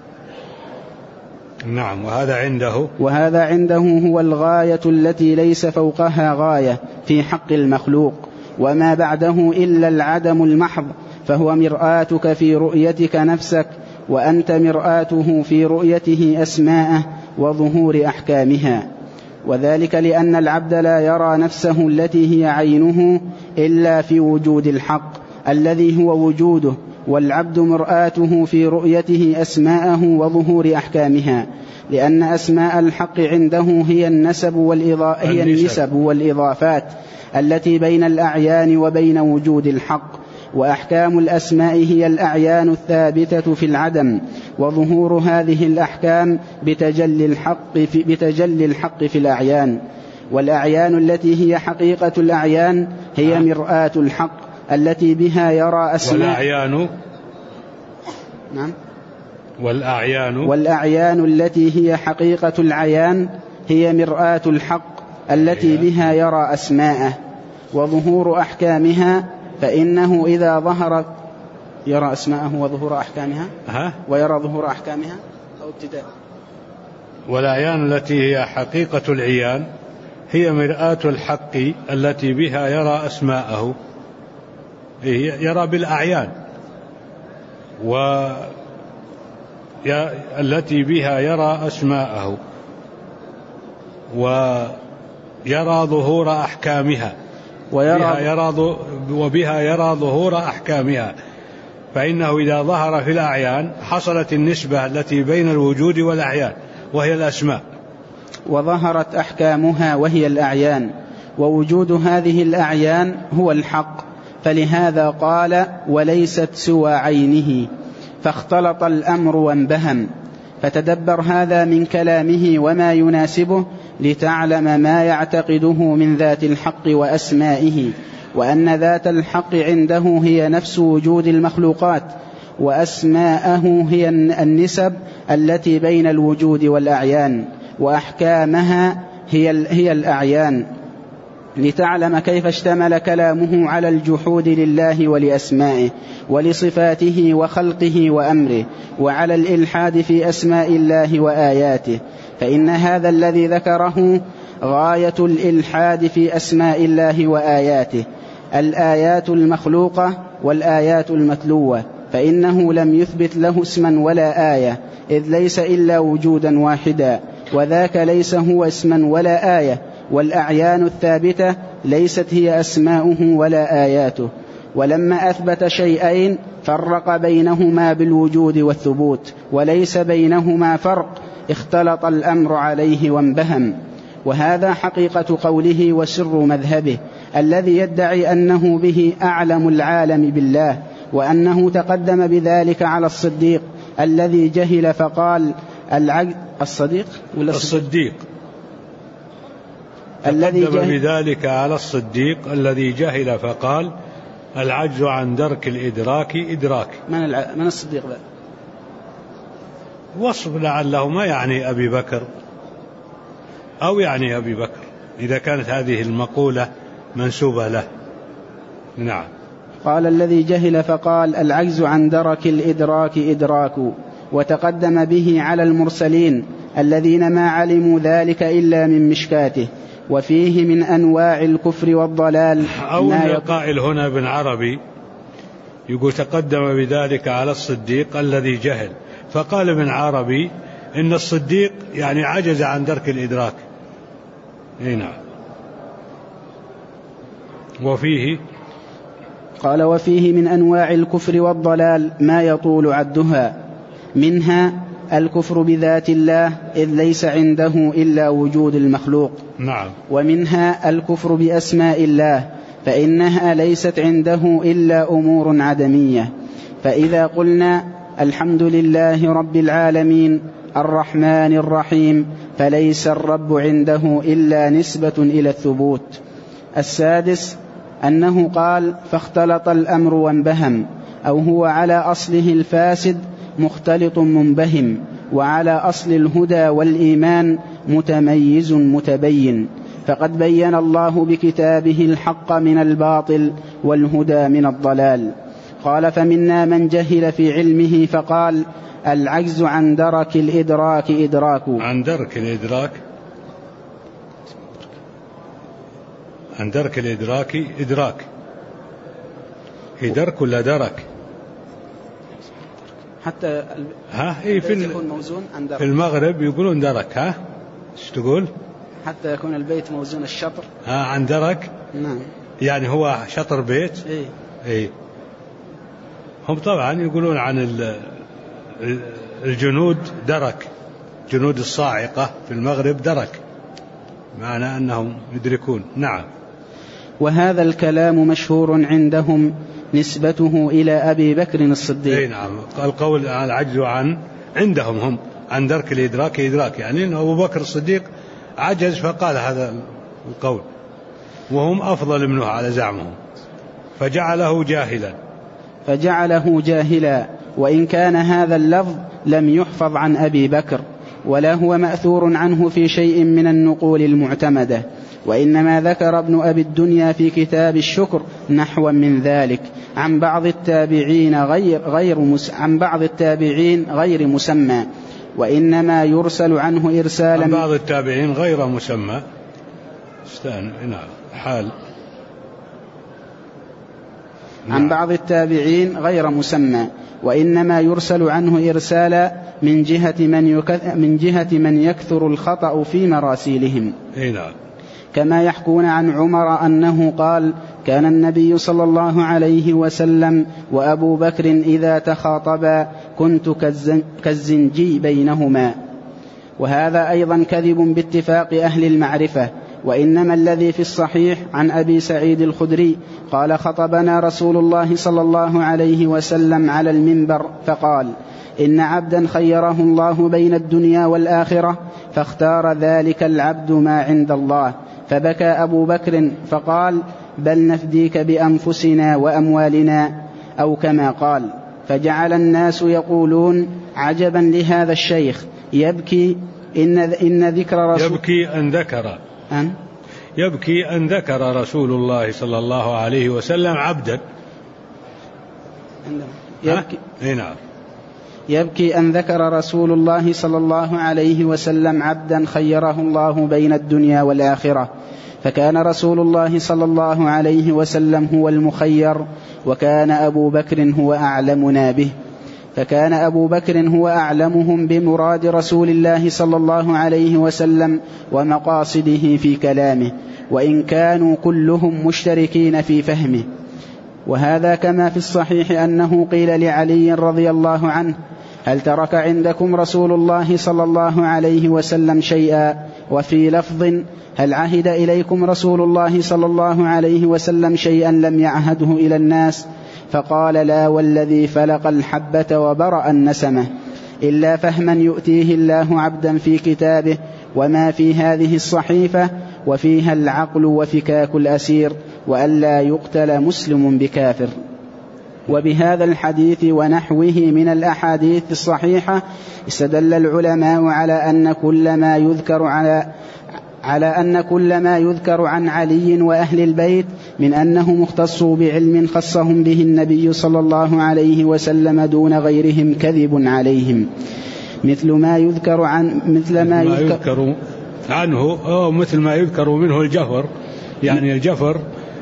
نعم. وهذا عنده هو الغاية التي ليس فوقها غاية في حق المخلوق، وما بعده إلا العدم المحض، فهو مرآتك في رؤيتك نفسك، وأنت مرآته في رؤيته أسماءه وظهور أحكامها. وذلك لأن العبد لا يرى نفسه التي هي عينه إلا في وجود الحق الذي هو وجوده، والعبد مرآته في رؤيته أسماءه وظهور أحكامها، لأن أسماء الحق عنده هي النسب والإضافات التي بين الأعيان وبين وجود الحق، وأحكام الأسماء هي الأعيان الثابتة في العدم، وظهور هذه الأحكام بتجلي الحق في الأعيان، والأعيان التي هي حقيقة الأعيان هي مرآة الحق التي بها يرى أسماء. والأعيان التي هي حقيقة العيان هي مرآة الحق التي بها يرى أسماءه وظهور أحكامها، فإنه إذا ظهر يرى أسماءه وظهور أحكامها ويرى ظهور أحكامها أو ابتداء. والأعيان التي هي حقيقة العيان هي مرآة الحق التي بها يرى أسماءه، يرى بالأعيان، والتي بها يرى أسماءه ويرى ظهور أحكامها، وبها يرى ظهور أحكامها، فإنه إذا ظهر في الأعيان حصلت النسبة التي بين الوجود والأعيان وهي الأسماء، وظهرت أحكامها وهي الأعيان، ووجود هذه الأعيان هو الحق، فلهذا قال وليست سوى عينه، فاختلط الأمر وانبهم. فتدبر هذا من كلامه وما يناسبه لتعلم ما يعتقده من ذات الحق وأسمائه، وأن ذات الحق عنده هي نفس وجود المخلوقات، وأسماءه هي النسب التي بين الوجود والأعيان، وأحكامها هي الأعيان، لتعلم كيف اشتمل كلامه على الجحود لله ولأسمائه ولصفاته وخلقه وأمره، وعلى الإلحاد في أسماء الله وآياته، فإن هذا الذي ذكره غاية الإلحاد في أسماء الله وآياته، الآيات المخلوقة والآيات المتلوة، فإنه لم يثبت له اسما ولا آية، إذ ليس إلا وجودا واحدا، وذاك ليس هو اسما ولا آية، والأعيان الثابتة ليست هي أسماؤه ولا آياته. ولما أثبت شيئين فرق بينهما بالوجود والثبوت، وليس بينهما فرق، اختلط الأمر عليه وانبهم. وهذا حقيقة قوله وسر مذهبه الذي يدعي أنه به أعلم العالم بالله، وأنه تقدم بذلك على الصديق الذي جهل فقال الصديق الذي تقدم بذلك على الصديق الذي جهل فقال العجز عن درك الإدراك إدراك. من الصديق ذا؟ وصف لعله ما يعني أبي بكر أو يعني أبي بكر إذا كانت هذه المقولة منسوبة له. نعم. قال الذي جهل فقال العجز عن درك الإدراك إدراك، وتقدم به على المرسلين الذين ما علموا ذلك إلا من مشكاته، وفيه من أنواع الكفر والضلال. أو القائل هنا ابن عربي يقول تقدم بذلك على الصديق الذي جهل، فقال ابن عربي إن الصديق يعني عجز عن درك الإدراك. نعم. وفيه قال وفيه من أنواع الكفر والضلال ما يطول عدها، منها الكفر بذات الله إذ ليس عنده إلا وجود المخلوق. نعم. ومنها الكفر بأسماء الله فإنها ليست عنده إلا أمور عدمية. فإذا قلنا الحمد لله رب العالمين الرحمن الرحيم فليس الرب عنده إلا نسبة إلى الثبوت. السادس أنه قال فاختلط الأمر وانبهم، أو هو على أصله الفاسد مختلط منبهم، وعلى أصل الهدى والإيمان متميز متبين، فقد بين الله بكتابه الحق من الباطل والهدى من الضلال. قال فمنا من جهل في علمه فقال العجز عن درك الإدراك إدراك. عن درك الإدراك، عن درك الإدراك إدراك. هي درك ولا درك؟ حتى في المغرب يقولون درك. ها ايش تقول؟ حتى يكون البيت موزون الشطر. عن درك. نعم. يعني هو شطر بيت. اي هم طبعا يقولون عن الجنود درك، جنود الصاعقة في المغرب درك، معنى أنهم يدركون. نعم. وهذا الكلام مشهور عندهم نسبته إلى أبي بكر الصديق. اي نعم. القول عن العجز عندهم هم عن درك الإدراك إدراك، يعني أن أبو بكر الصديق عجز فقال هذا القول، وهم أفضل منه على زعمهم، فجعله جاهلا. وإن كان هذا اللفظ لم يحفظ عن أبي بكر ولا هو مأثور عنه في شيء من النقول المعتمدة، وإنما ذكر ابن أبي الدنيا في كتاب الشكر نحو من ذلك عن بعض التابعين غير مسمى، وإنما يرسل عنه إرسالا. عن بعض التابعين غير مسمى. حال. عن بعض التابعين غير مسمى، وإنما يرسل عنه إرسالا من جهة من يكثر الخطأ في مراسيلهم. نعم. كما يحكون عن عمر أنه قال كان النبي صلى الله عليه وسلم وأبو بكر إذا تخاطبا كنت كالزنجي بينهما. وهذا أيضا كذب باتفاق أهل المعرفة، وإنما الذي في الصحيح عن أبي سعيد الخدري قال خطبنا رسول الله صلى الله عليه وسلم على المنبر فقال إن عبدا خيره الله بين الدنيا والآخرة فاختار ذلك العبد ما عند الله، فبكى أبو بكر فقال بل نفديك بأنفسنا وأموالنا، أو كما قال، فجعل الناس يقولون عجبا لهذا الشيخ يبكي إن ذكر رسول يبكي أن ذكر رسول الله صلى الله عليه وسلم عبدا. يبكي أن ذكر رسول الله صلى الله عليه وسلم عبدا خيره الله بين الدنيا والآخرة، فكان رسول الله صلى الله عليه وسلم هو المخير، وكان أبو بكر هو أعلمنا به، فكان أبو بكر هو أعلمهم بمراد رسول الله صلى الله عليه وسلم ومقاصده في كلامه، وإن كانوا كلهم مشتركين في فهمه. وهذا كما في الصحيح أنه قيل لعلي رضي الله عنه: هل ترك عندكم رسول الله صلى الله عليه وسلم شيئا؟ وفي لفظ: هل عهد إليكم رسول الله صلى الله عليه وسلم شيئا لم يعهده إلى الناس؟ فقال: لا والذي فلق الحبة وبرأ النسمة، إلا فهما يؤتيه الله عبدا في كتابه، وما في هذه الصحيفة وفيها العقل وفكاك الأسير، وألا يقتل مسلم بكافر. وبهذا الحديث ونحوه من الأحاديث الصحيحة استدل العلماء على أن كل ما يذكر عن علي وأهل البيت من أنه مختص بعلم خصهم به النبي صلى الله عليه وسلم دون غيرهم كذب عليهم، مثل ما يذكر منه الجفر. يعني الجفر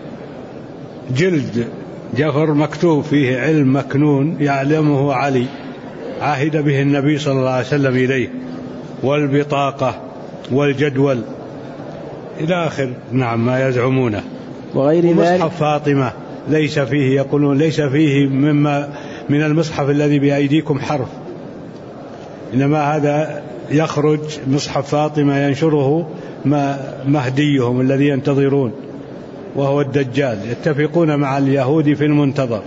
جلد جفر مكتوب فيه علم مكنون يعلمه علي عهد به النبي صلى الله عليه وسلم إليه، والبطاقة والجدول إلى آخر ما يزعمونه. وغير ذلك مصحف فاطمة ليس فيه، يقولون ليس فيه من المصحف الذي بأيديكم حرف، إنما هذا يخرج مصحف فاطمة ينشره مهديهم الذي ينتظرون وهو الدجال، يتفقون مع اليهود في المنتظر.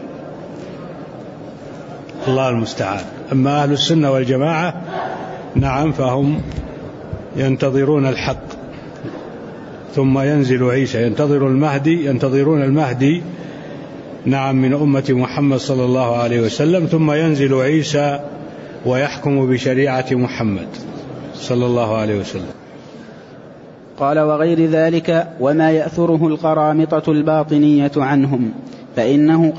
الله المستعان. أما أهل السنة والجماعة فهم ينتظرون الحق، ثم ينزل عيسى، ينتظرون المهدي من أمة محمد صلى الله عليه وسلم، ثم ينزل عيسى ويحكم بشريعة محمد صلى الله عليه وسلم. قال: وغير ذلك وما يأثره القرامطة الباطنية عنهم، فإنه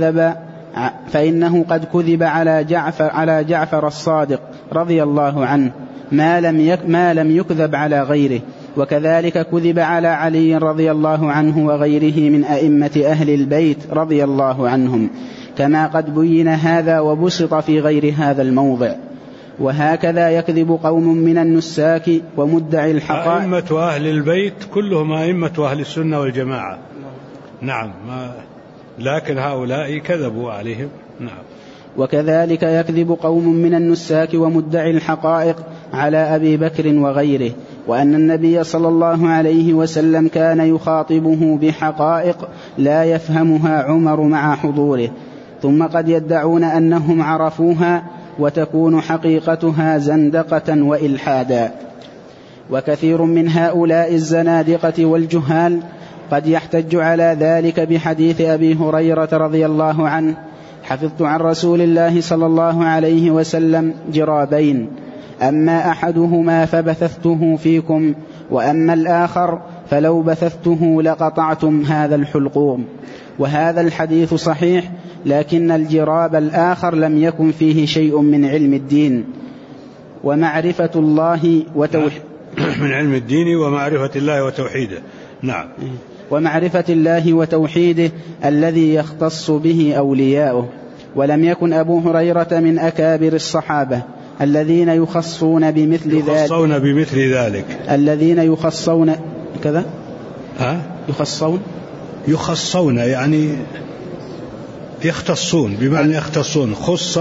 قد كذب على جعفر الصادق رضي الله عنه ما لم يكذب على غيره، وكذلك كذب على علي رضي الله عنه وغيره من أئمة أهل البيت رضي الله عنهم، كما قد بين هذا وبسط في غير هذا الموضع. وهكذا يكذب قوم من النساك ومدعي الحقائق. أئمة أهل البيت كلهم أئمة أهل السنة والجماعة، لكن هؤلاء كذبوا عليهم. وكذلك يكذب قوم من النساك ومدعي الحقائق على أبي بكر وغيره، وأن النبي صلى الله عليه وسلم كان يخاطبه بحقائق لا يفهمها عمر مع حضوره، ثم قد يدعون أنهم عرفوها وتكون حقيقتها زندقة وإلحادا. وكثير من هؤلاء الزنادقة والجهال قد يحتج على ذلك بحديث أبي هريرة رضي الله عنه: حفظت عن رسول الله صلى الله عليه وسلم جرابين، أما أحدهما فبثثته فيكم، وأما الآخر فلو بثثته لقطعتم هذا الحلقوم. وهذا الحديث صحيح، لكن الجراب الآخر لم يكن فيه شيء من علم الدين ومعرفة الله من علم الدين ومعرفة الله وتوحيده. ومعرفة الله وتوحيده الذي يختص به أولياؤه. ولم يكن أبو هريرة من أكابر الصحابة الذين يخصون بمثل ذلك الذين يخصون كذا يخصون يعني يختصون، بمعنى يختصون. خص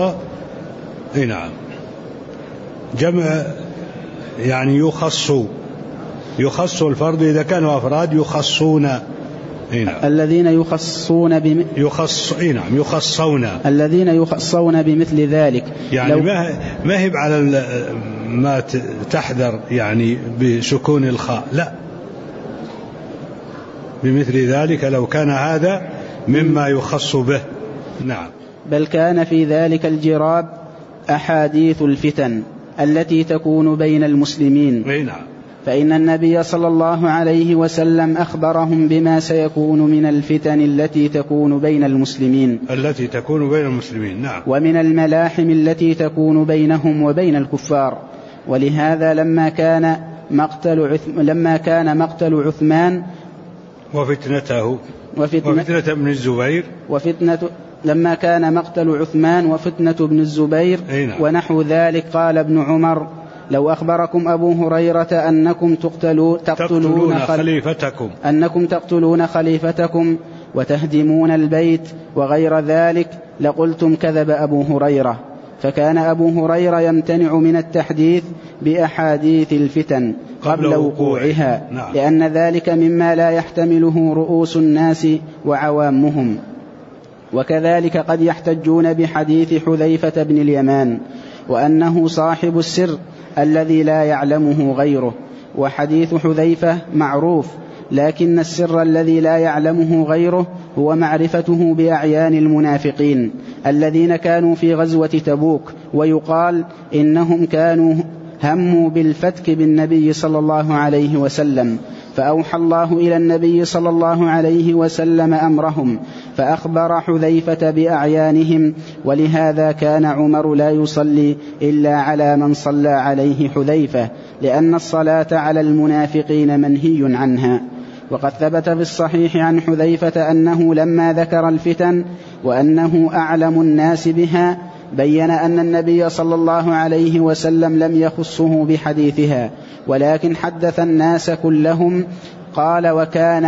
جمع يعني يخص الفرد إذا كانوا أفراد يخصون. الذين يخصون الذين يخصون بمثل ذلك، يعني ما هي على ما تحذر يعني بسكون الخاء، لا، بمثل ذلك لو كان هذا مما يخص به. بل كان في ذلك الجراب أحاديث الفتن التي تكون بين المسلمين. فإن النبي صلى الله عليه وسلم أخبرهم بما سيكون من الفتن التي تكون بين المسلمين نعم. ومن الملاحم التي تكون بينهم وبين الكفار. ولهذا لما كان مقتل عثمان وفتنة ابن الزبير لما كان مقتل عثمان وفتنة ابن الزبير ونحو ذلك، قال ابن عمر: لو أخبركم أبو هريرة أنكم تقتلون خليفتكم وتهدمون البيت وغير ذلك لقلتم كذب أبو هريرة. فكان أبو هريرة يمتنع من التحديث بأحاديث الفتن قبل وقوعها، لأن ذلك مما لا يحتمله رؤوس الناس وعوامهم. وكذلك قد يحتجون بحديث حذيفة بن اليمان وأنه صاحب السر الذي لا يعلمه غيره. وحديث حذيفة معروف، لكن السر الذي لا يعلمه غيره هو معرفته بأعيان المنافقين الذين كانوا في غزوة تبوك، ويقال إنهم كانوا هموا بالفتك بالنبي صلى الله عليه وسلم، فأوحى الله إلى النبي صلى الله عليه وسلم أمرهم فأخبر حذيفة بأعيانهم. ولهذا كان عمر لا يصلي إلا على من صلى عليه حذيفة، لأن الصلاة على المنافقين منهي عنها. وقد ثبت في الصحيح عن حذيفة أنه لما ذكر الفتن وأنه أعلم الناس بها بين أن النبي صلى الله عليه وسلم لم يخصه بحديثها، ولكن حدث الناس كلهم. قال: وكان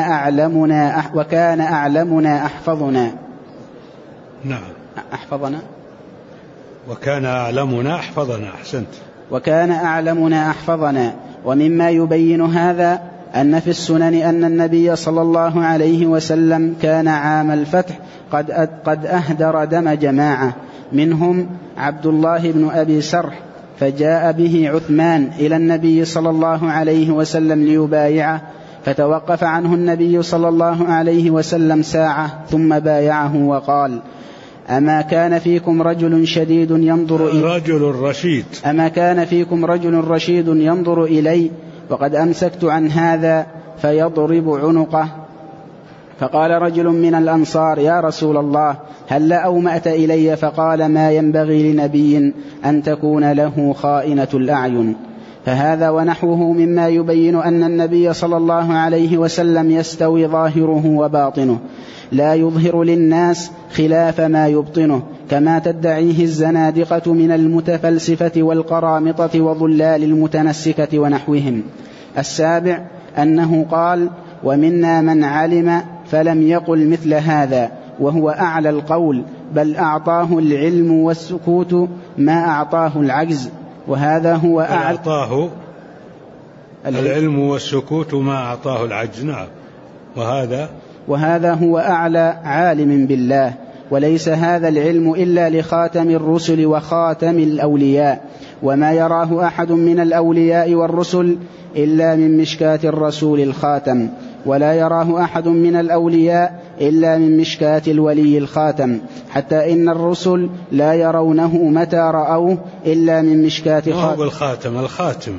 أعلمنا أحفظنا. نعم. أحفظنا. وكان أعلمنا أحفظنا. أحسنت. وكان أعلمنا أحفظنا. ومما يبين هذا أن في السنن أن النبي صلى الله عليه وسلم كان عام الفتح قد أهدر دم جماعة منهم عبد الله بن أبي سرح، فجاء به عثمان إلى النبي صلى الله عليه وسلم ليبايعه، فتوقف عنه النبي صلى الله عليه وسلم ساعة ثم بايعه وقال: أما كان فيكم رجل شديد ينظر إلي أما كان فيكم رجل رشيد ينظر إلي وقد أمسكت عن هذا فيضرب عنقه. فقال رجل من الأنصار: يا رسول الله، هل أومأت إلي؟ فقال: ما ينبغي لنبي أن تكون له خائنة الأعين. فهذا ونحوه مما يبين أن النبي صلى الله عليه وسلم يستوي ظاهره وباطنه، لا يظهر للناس خلاف ما يبطنه، كما تدعيه الزنادقة من المتفلسفة والقرامطة وضلال المتنسكة ونحوهم. السابع أنه قال: ومنا من علم فلم يقل مثل هذا، وهو أعلى القول، بل أعطاه العلم والسكوت ما أعطاه العجز، وهذا هو أعطاه العلم والسكوت ما أعطاه العجز. نعم. وهذا هو أعلى عالم بالله، وليس هذا العلم إلا لخاتم الرسل وخاتم الأولياء، وما يراه أحد من الأولياء والرسل إلا من مشكاة الرسول الخاتم، ولا يراه أحد من الأولياء إلا من مشكاة الولي الخاتم، حتى إن الرسل لا يرونه متى رأوه إلا من مشكاة الخاتم.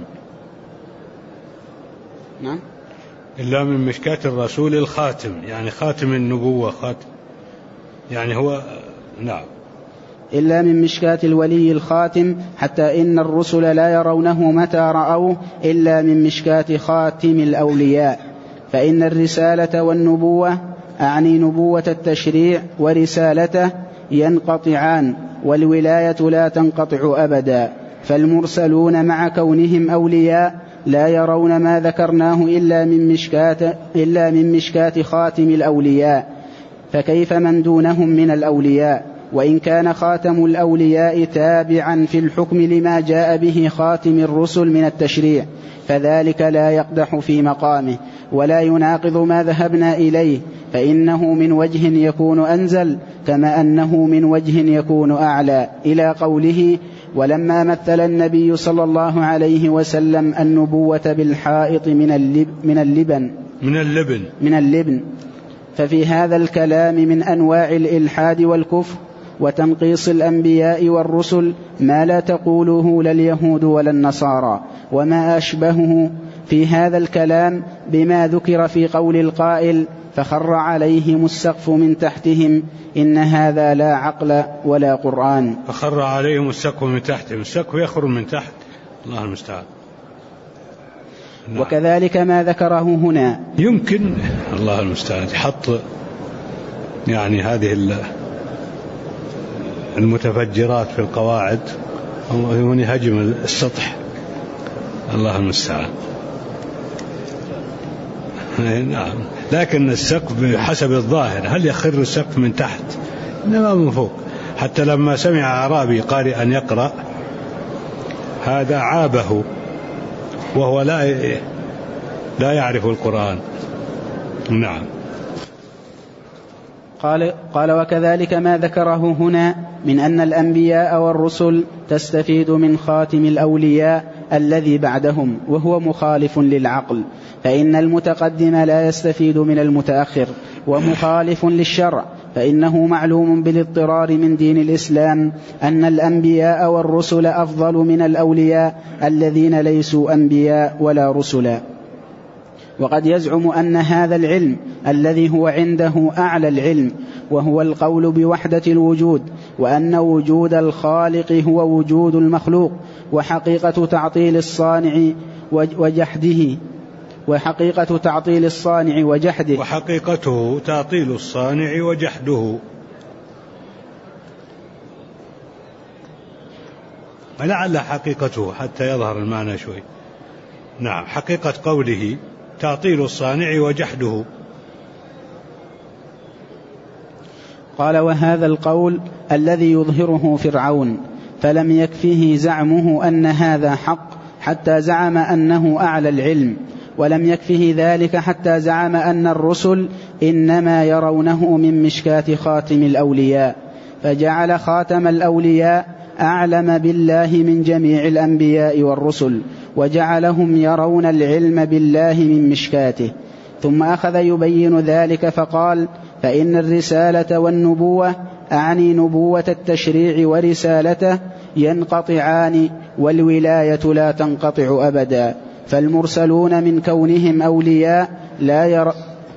نعم. إلا من مشكاة الرسول الخاتم، يعني خاتم النبوة، يعني هو. نعم. إلا من مشكاة الولي الخاتم، حتى إن الرسل لا يرونه متى رأوه إلا من مشكاة خاتم الأولياء. فإن الرسالة والنبوة، أعني نبوة التشريع ورسالته، ينقطعان، والولاية لا تنقطع أبدا. فالمرسلون مع كونهم أولياء لا يرون ما ذكرناه إلا من مشكاة خاتم الأولياء، فكيف من دونهم من الأولياء؟ وإن كان خاتم الأولياء تابعا في الحكم لما جاء به خاتم الرسل من التشريع، فذلك لا يقدح في مقامه ولا يناقض ما ذهبنا إليه، فإنه من وجه يكون أنزل كما أنه من وجه يكون أعلى، إلى قوله: ولما مثل النبي صلى الله عليه وسلم النبوة بالحائط من اللبن. ففي هذا الكلام من أنواع الإلحاد والكفر وتنقيص الأنبياء والرسل ما لا تقوله لا اليهود ولا النصارى، وما أشبهه في هذا الكلام بما ذكر في قول القائل فخر عليهم السقف من تحتهم إن هذا لا عقل ولا قرآن. فخر عليهم السقف من تحتهم، السقف يخر من تحت، الله المستعان. وكذلك ما ذكره هنا يمكن الله المستعان يحط يعني هذه المتفجرات في القواعد ونهجم السطح، الله المستعان. نعم، لكن السقف بحسب الظاهر، هل يخر السقف من تحت؟ إنما من فوق. حتى لما سمع أعرابي قارئا يقرأ هذا عابه وهو لا يعرف القرآن. نعم. قال وكذلك ما ذكره هنا من أن الأنبياء والرسل تستفيد من خاتم الأولياء الذي بعدهم، وهو مخالف للعقل، فإن المتقدم لا يستفيد من المتأخر، ومخالف للشرع، فإنه معلوم بالاضطرار من دين الإسلام أن الأنبياء والرسل أفضل من الأولياء الذين ليسوا أنبياء ولا رسلا. وقد يزعم أن هذا العلم الذي هو عنده أعلى العلم، وهو القول بوحدة الوجود، وأن وجود الخالق هو وجود المخلوق، وحقيقة تعطيل الصانع وجحده، وحقيقته تعطيل الصانع وجحده. ولعل حقيقته حتى يظهر المعنى شوي. نعم، حقيقة قوله تعطيل الصانع وجحده. قال وهذا القول الذي يظهره فرعون، فلم يكفه زعمه أن هذا حق حتى زعم أنه أعلى العلم، ولم يكفه ذلك حتى زعم أن الرسل إنما يرونه من مشكاة خاتم الأولياء، فجعل خاتم الأولياء أعلم بالله من جميع الأنبياء والرسل، وجعلهم يرون العلم بالله من مشكاته. ثم أخذ يبين ذلك فقال فإن الرسالة والنبوة، أعني نبوة التشريع ورسالته، ينقطعان، والولاية لا تنقطع أبدا، فالمرسلون من كونهم أولياء لا يرى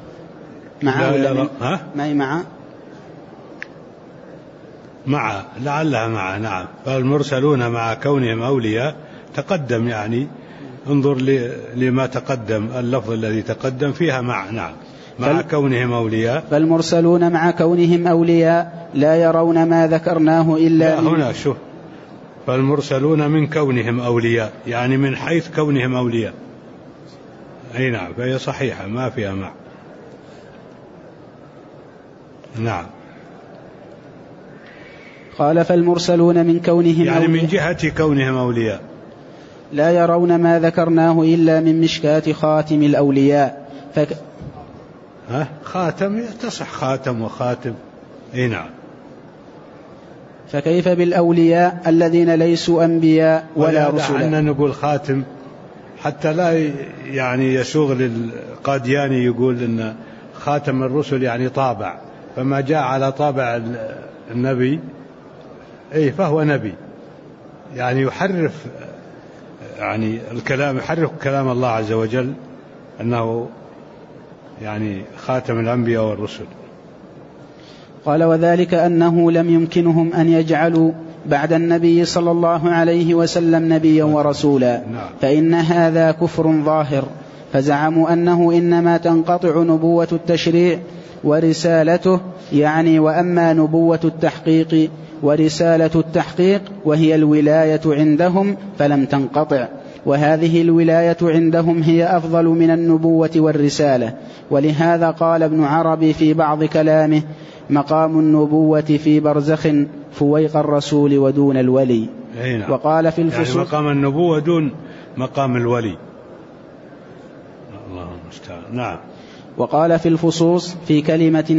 مع لعلها مع. نعم، فالمرسلون مع كونهم أولياء تقدم، يعني انظر لما تقدم، اللفظ الذي تقدم فيها مع. نعم، مع كونهم أولياء. فالمرسلون مع كونهم أولياء لا يرون ما ذكرناه إلا هنا شوف، فالمرسلون من كونهم أولياء، يعني من حيث كونهم أولياء. أي نعم، فهي صحيحة ما فيها مع. نعم. قال فالمرسلون من كونهم يعني من جهة كونهم أولياء لا يرون ما ذكرناه إلا من مشكاة خاتم الأولياء. خاتم تصح خاتم وخاتم. أي نعم. فكيف بالأولياء الذين ليسوا أنبياء ولا رسلا؟ دعنا نقول خاتم حتى لا يعني يسوغ للقادياني يقول إن خاتم الرسل يعني طابع، فما جاء على طابع النبي فهو نبي، يعني يحرف يعني الكلام، يحرف كلام الله عز وجل أنه يعني خاتم الأنبياء والرسل. قال وذلك أنه لم يمكنهم أن يجعلوا بعد النبي صلى الله عليه وسلم نبيا ورسولا، فإن هذا كفر ظاهر، فزعموا أنه إنما تنقطع نبوة التشريع ورسالته، يعني وأما نبوة التحقيق ورسالة التحقيق وهي الولاية عندهم فلم تنقطع، وهذه الولاية عندهم هي أفضل من النبوة والرسالة. ولهذا قال ابن عربي في بعض كلامه مقام النبوة في برزخ فويق الرسول ودون الولي. وقال في الفصول يعني مقام النبوة دون مقام الولي. الله المستعان. نعم. وقال في الفصوص في كلمة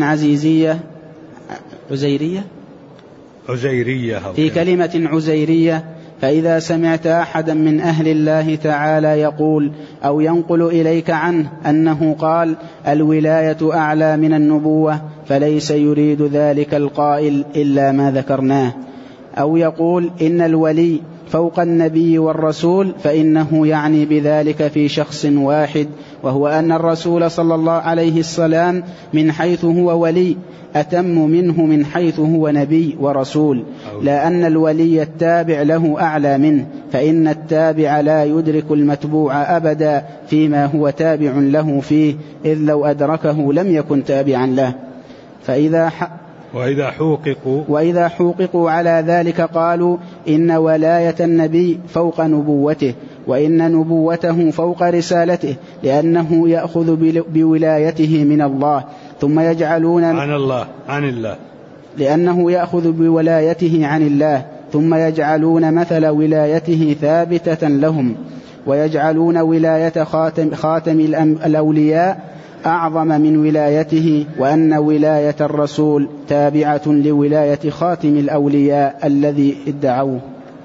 عزيزية عزيرية في كلمة عزيرية فإذا سمعت أحدا من أهل الله تعالى يقول أو ينقل إليك عنه أنه قال الولاية أعلى من النبوة فليس يريد ذلك القائل إلا ما ذكرناه، أو يقول إن الولي فوق النبي والرسول، فإنه يعني بذلك في شخص واحد، وهو أن الرسول صلى الله عليه السلام من حيث هو ولي أتم منه من حيث هو نبي ورسول، لا أن الولي التابع له أعلى منه، فإن التابع لا يدرك المتبوع أبدا فيما هو تابع له فيه، إذ لو أدركه لم يكن تابعا له. وإذا حوققوا على ذلك قالوا إن ولاية النبي فوق نبوته، وإن نبوته فوق رسالته، لأنه يأخذ بولايته من الله، ثم يجعلون لأنه يأخذ بولايته عن الله، ثم يجعلون مثل ولايته ثابتة لهم، ويجعلون ولاية خاتم الأولياء أعظم من ولايته، وأن ولاية الرسول تابعة لولاية خاتم الأولياء الذي ادعوه.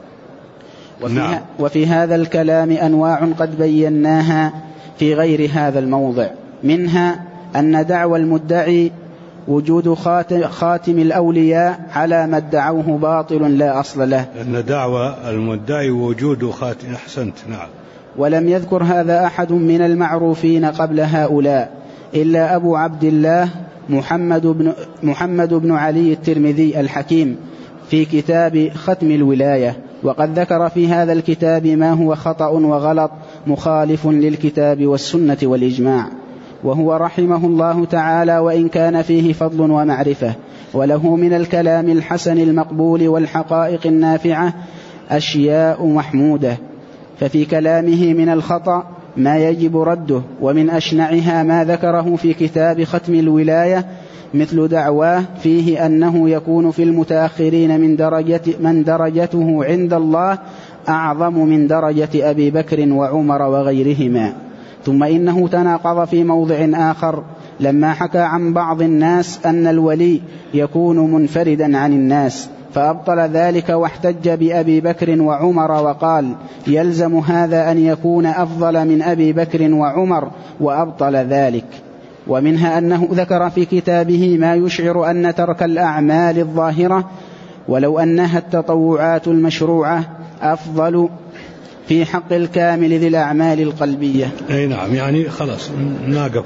وفي هذا الكلام أنواع قد بيناها في غير هذا الموضع، منها أن دعوى المدعي وجود خاتم الأولياء على ما ادعوه باطل لا أصل له. أن دعوى المدعي وجود خاتم، أحسنت، نعم. ولم يذكر هذا أحد من المعروفين قبل هؤلاء إلا أبو عبد الله محمد بن علي الترمذي الحكيم في كتاب ختم الولاية، وقد ذكر في هذا الكتاب ما هو خطأ وغلط مخالف للكتاب والسنة والإجماع، وهو رحمه الله تعالى وإن كان فيه فضل ومعرفة، وله من الكلام الحسن المقبول والحقائق النافعة أشياء محمودة، ففي كلامه من الخطأ ما يجب رده، ومن أشنعها ما ذكره في كتاب ختم الولاية مثل دعواه فيه أنه يكون في المتأخرين من درجته عند الله أعظم من درجة أبي بكر وعمر وغيرهما. ثم إنه تناقض في موضع آخر لما حكى عن بعض الناس أن الولي يكون منفردا عن الناس، فأبطل ذلك واحتج بأبي بكر وعمر وقال يلزم هذا أن يكون أفضل من أبي بكر وعمر، وأبطل ذلك. ومنها أنه ذكر في كتابه ما يشعر أن ترك الأعمال الظاهرة ولو أنها التطوعات المشروعة أفضل في حق الكامل ذي الأعمال القلبية. أي نعم، يعني خلاص ناقف.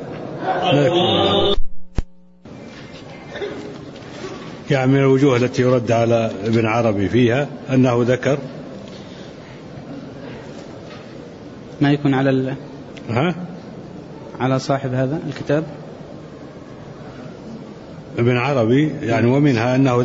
يعني من الوجوه التي يرد على ابن عربي فيها أنه ذكر ما يكون على صاحب هذا الكتاب ابن عربي، يعني ومنها أنه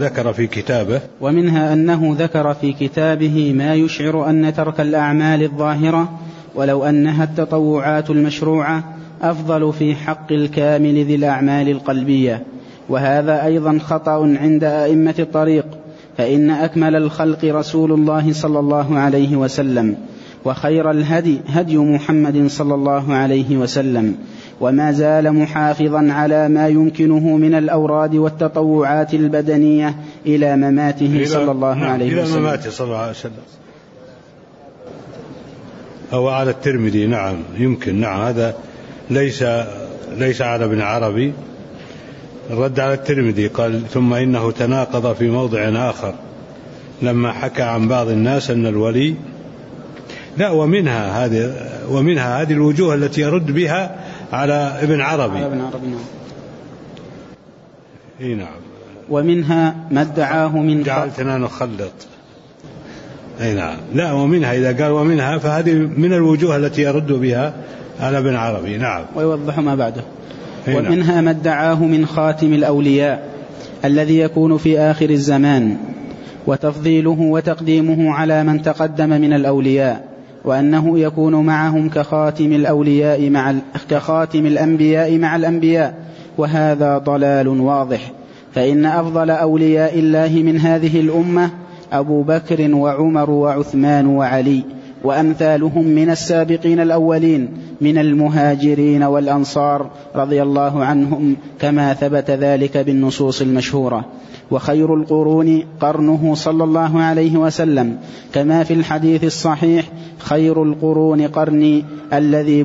ذكر في كتابه ما يشعر أن ترك الأعمال الظاهرة ولو أنها التطوعات المشروعة أفضل في حق الكامل ذي الأعمال القلبية، وهذا أيضا خطأ عند أئمة الطريق، فإن أكمل الخلق رسول الله صلى الله عليه وسلم، وخير الهدي هدي محمد صلى الله عليه وسلم، وما زال محافظا على ما يمكنه من الأوراد والتطوعات البدنية إلى مماته صلى الله عليه وسلم. إلى مماته صلى الله عليه وسلم. أو على الترمذي، نعم يمكن، نعم، هذا ليس على ابن عربي. الرد على الترمذي قال ثم إنه تناقض في موضع آخر لما حكى عن بعض الناس أن الولي لا، ومنها هذه الوجوه التي يرد بها على ابن عربي. إيه نعم. ومنها ما ادعاه من جعلتنا نخلط. أي نعم، لا، ومنها إذا قال ومنها فهذه من الوجوه التي يرد بها على ابن عربي. نعم. ويوضح ما بعده. ومنها ما ادعاه من خاتم الأولياء الذي يكون في آخر الزمان، وتفضيله وتقديمه على من تقدم من الأولياء، وأنه يكون معهم كخاتم الأنبياء مع الأنبياء، وهذا ضلال واضح، فإن أفضل أولياء الله من هذه الأمة أبو بكر وعمر وعثمان وعلي وأمثالهم من السابقين الأولين، من المهاجرين والأنصار رضي الله عنهم كما ثبت ذلك بالنصوص المشهورة. وخير القرون قرنه صلى الله عليه وسلم كما في الحديث الصحيح: خير القرون قرني الذين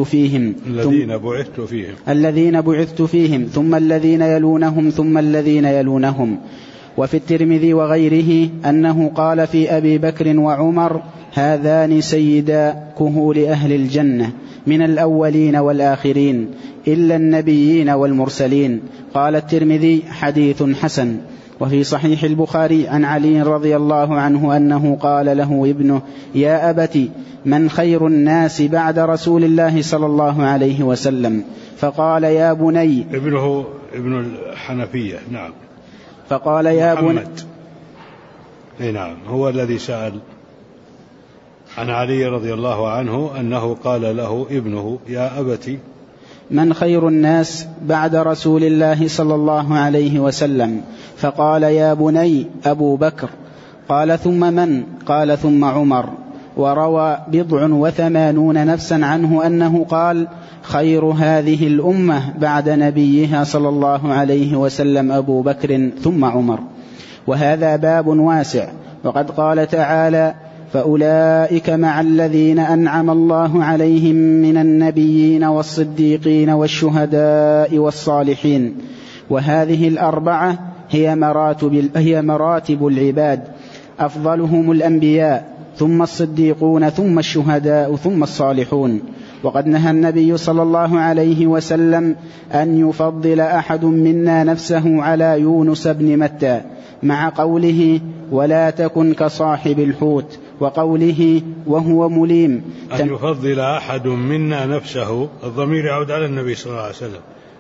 بعثت فيهم ثم الذين يلونهم ثم الذين يلونهم. وفي الترمذي وغيره أنه قال في أبي بكر وعمر: هذان سيدا كهول أهل الجنة من الأولين والآخرين إلا النبيين والمرسلين. قال الترمذي: حديث حسن. وفي صحيح البخاري عن علي رضي الله عنه أنه قال له ابنه: يا أبت، من خير الناس بعد رسول الله صلى الله عليه وسلم؟ فقال: يا بني. ابن الحنفية. نعم. فقال: يا بني. نعم، هو الذي سأل عن علي رضي الله عنه أنه قال له ابنه: يا أبت، من خير الناس بعد رسول الله صلى الله عليه وسلم؟ فقال: يا بني أبو بكر. قال: ثم من؟ قال: ثم عمر. وروى 87 نفسا عنه أنه قال: خير هذه الأمة بعد نبيها صلى الله عليه وسلم أبو بكر ثم عمر. وهذا باب واسع، وقد قال تعالى: فأولئك مع الذين أنعم الله عليهم من النبيين والصديقين والشهداء والصالحين. وهذه الأربعة هي مراتب العباد، أفضلهم الأنبياء ثم الصديقون ثم الشهداء ثم الصالحون. وقد نهى النبي صلى الله عليه وسلم أن يفضل أحد منا نفسه على يونس بن متى، مع قوله: ولا تكن كصاحب الحوت، وقوله: وهو مليم. أن يفضل أحد منا نفسه، الضمير يعود على النبي صلى الله عليه وسلم،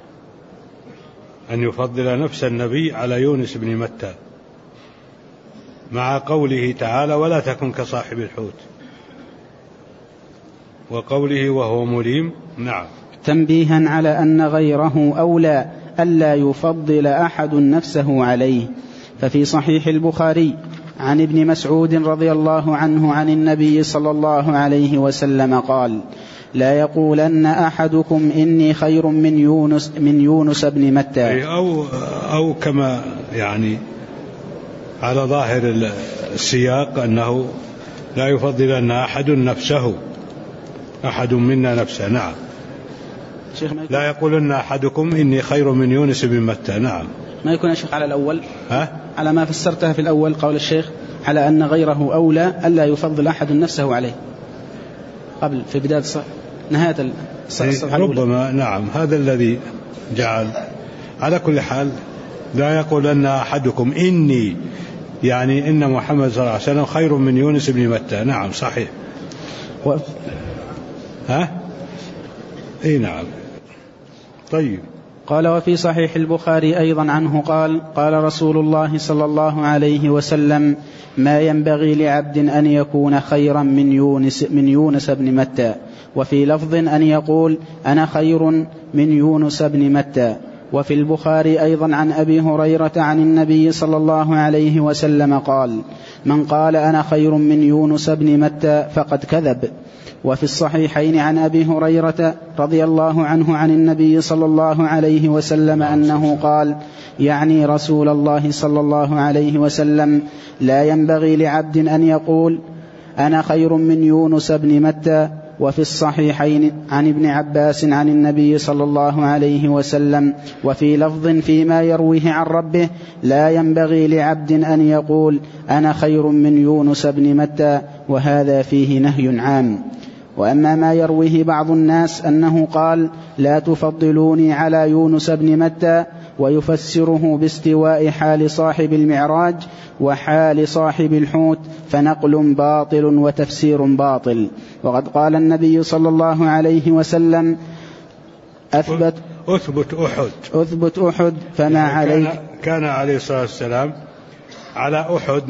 أن يفضل نفس النبي على يونس بن متى، مع قوله تعالى: ولا تكن كصاحب الحوت، وقوله: وهو مليم. نعم. تنبيها على أن غيره أولى ألا يفضل أحد نفسه عليه. ففي صحيح البخاري عن ابن مسعود رضي الله عنه عن النبي صلى الله عليه وسلم قال: لا يقولن أحدكم إني خير من يونس بن متى، أو كما يعني على ظاهر السياق أنه لا يفضل أن أحد نفسه، أحد منا نفسه. نعم. لا يقولن أحدكم إني خير من يونس بن متى. نعم. ما يكون يا شيخ على الأول على ما فسرتها في الأول قول الشيخ على أن غيره أولى ألا يفضل أحد نفسه عليه قبل في بداية نهاية الصفحة الأولى. ربما. نعم، هذا الذي جعل. على كل حال لا يقول أن أحدكم إني، يعني إن محمد صلى الله عليه وسلم خير من يونس بن متى. نعم صحيح. نعم. طيب. قال: وفي صحيح البخاري أيضا عنه قال: قال رسول الله صلى الله عليه وسلم: ما ينبغي لعبد أن يكون خيرا من يونس بن متى. وفي لفظ أن يقول: أنا خير من يونس بن متى. وفي البخاري أيضا عن أبي هريرة عن النبي صلى الله عليه وسلم قال: من قال أنا خير من يونس بن متى فقد كذب. وفي الصحيحين عن أبي هريرة رضي الله عنه عن النبي صلى الله عليه وسلم أنه قال، يعني رسول الله صلى الله عليه وسلم: لا ينبغي لعبد أن يقول أنا خير من يونس بن متى. وفي الصحيحين عن ابن عباس عن النبي صلى الله عليه وسلم وفي لفظ فيما يرويه عن ربه: لا ينبغي لعبد أن يقول أنا خير من يونس بن متى. وهذا فيه نهي عام. وأما ما يرويه بعض الناس أنه قال: لا تفضلوني على يونس بن متى، ويفسره باستواء حال صاحب المعراج وحال صاحب الحوت، فنقل باطل وتفسير باطل. وقد قال النبي صلى الله عليه وسلم: أثبت أحد فما عليك. كان عليه الصلاة والسلام على أحد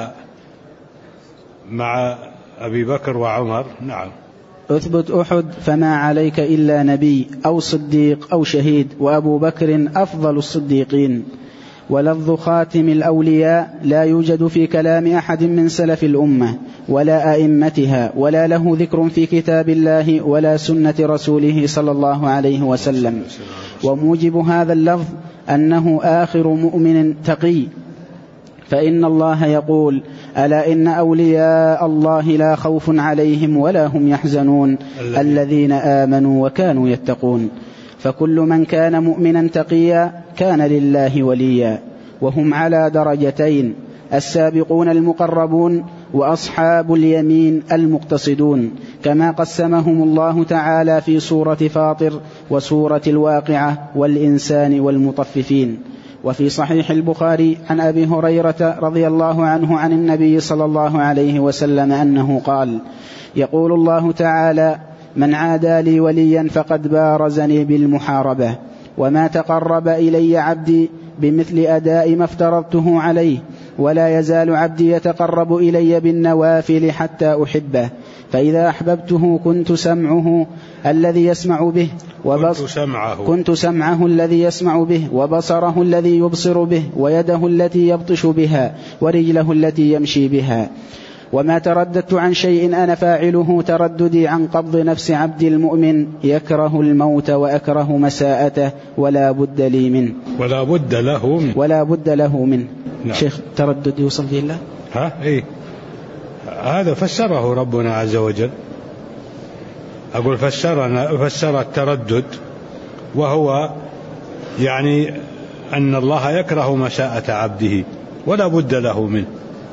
مع أبي بكر وعمر. نعم. أثبت أحد فما عليك إلا نبي أو صديق أو شهيد، وأبو بكر أفضل الصديقين. ولفظ خاتم الأولياء لا يوجد في كلام أحد من سلف الأمة ولا أئمتها، ولا له ذكر في كتاب الله ولا سنة رسوله صلى الله عليه وسلم. وموجب هذا اللفظ أنه آخر مؤمن تقي، فإن الله يقول: ألا إن أولياء الله لا خوف عليهم ولا هم يحزنون الذين آمنوا وكانوا يتقون. فكل من كان مؤمنا تقيا كان لله وليا. وهم على درجتين: السابقون المقربون وأصحاب اليمين المقتصدون، كما قسمهم الله تعالى في سورة فاطر وسورة الواقعة والإنسان والمطففين. وفي صحيح البخاري عن أبي هريرة رضي الله عنه عن النبي صلى الله عليه وسلم أنه قال: يقول الله تعالى: من عادى لي وليا فقد بارزني بالمحاربة، وما تقرب إلي عبدي بمثل أداء ما افترضته عليه، ولا يزال عبدي يتقرب إلي بالنوافل حتى أحبه، فإذا أحببته كنت سمعه الذي يسمع به كنت سمعه الذي يسمع به، وبصره الذي يبصر به، ويده التي يبطش بها، ورجله التي يمشي بها. وما ترددت عن شيء أنا فاعله ترددي عن قبض نفس عبد المؤمن يكره الموت وأكره مساءته ولا بد لي منه ولا بد له منه. نعم. شيخ تردد يوصل فيه الله؟ إيه؟ هذا فسره ربنا عز وجل. أقول فسر التردد، وهو يعني أن الله يكره مساءة عبده ولا بد له منه.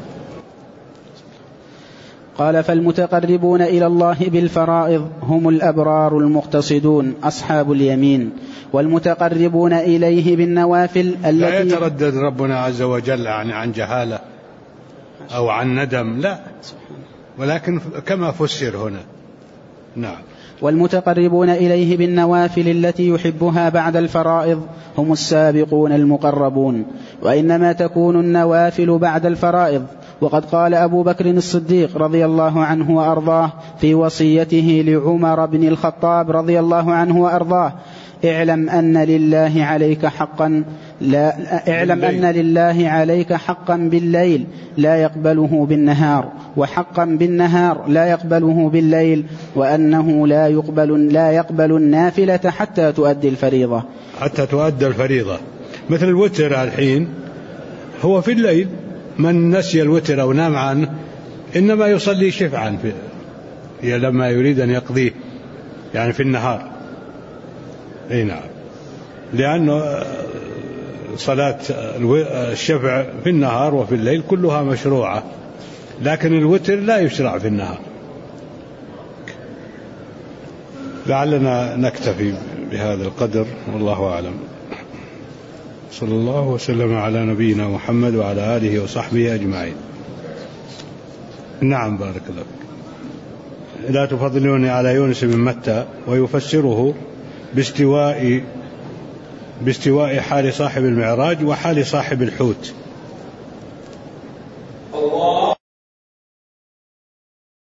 قال: فالمتقربون إلى الله بالفرائض هم الأبرار المقتصدون أصحاب اليمين، والمتقربون إليه بالنوافل لا يتردد ربنا عز وجل عن جهالة أو عن ندم، لا، ولكن كما فسر هنا. نعم. والمتقربون إليه بالنوافل التي يحبها بعد الفرائض هم السابقون المقربون، وإنما تكون النوافل بعد الفرائض. وقد قال أبو بكر الصديق رضي الله عنه وأرضاه في وصيته لعمر بن الخطاب رضي الله عنه وأرضاه: اعلم أن لله عليك حقا بالليل لا يقبله بالنهار، وحقا بالنهار لا يقبله بالليل، وأنه لا يقبل النافلة حتى تؤدي الفريضة. مثل الوتر الحين هو في الليل، من نسي الوتر أو نام عنه إنما يصلي شفعا لما يريد أن يقضيه، يعني في النهار. أي نعم، لأنه صلاة الشفع في النهار وفي الليل كلها مشروعة، لكن الوتر لا يشرع في النهار. لعلنا نكتفي بهذا القدر، والله أعلم. صلى الله وسلم على نبينا محمد وعلى آله وصحبه أجمعين. نعم، بارك الله فيك. لا تفضلوني على يونس بن متى، ويفسره باستواء حال صاحب المعراج وحال صاحب الحوت.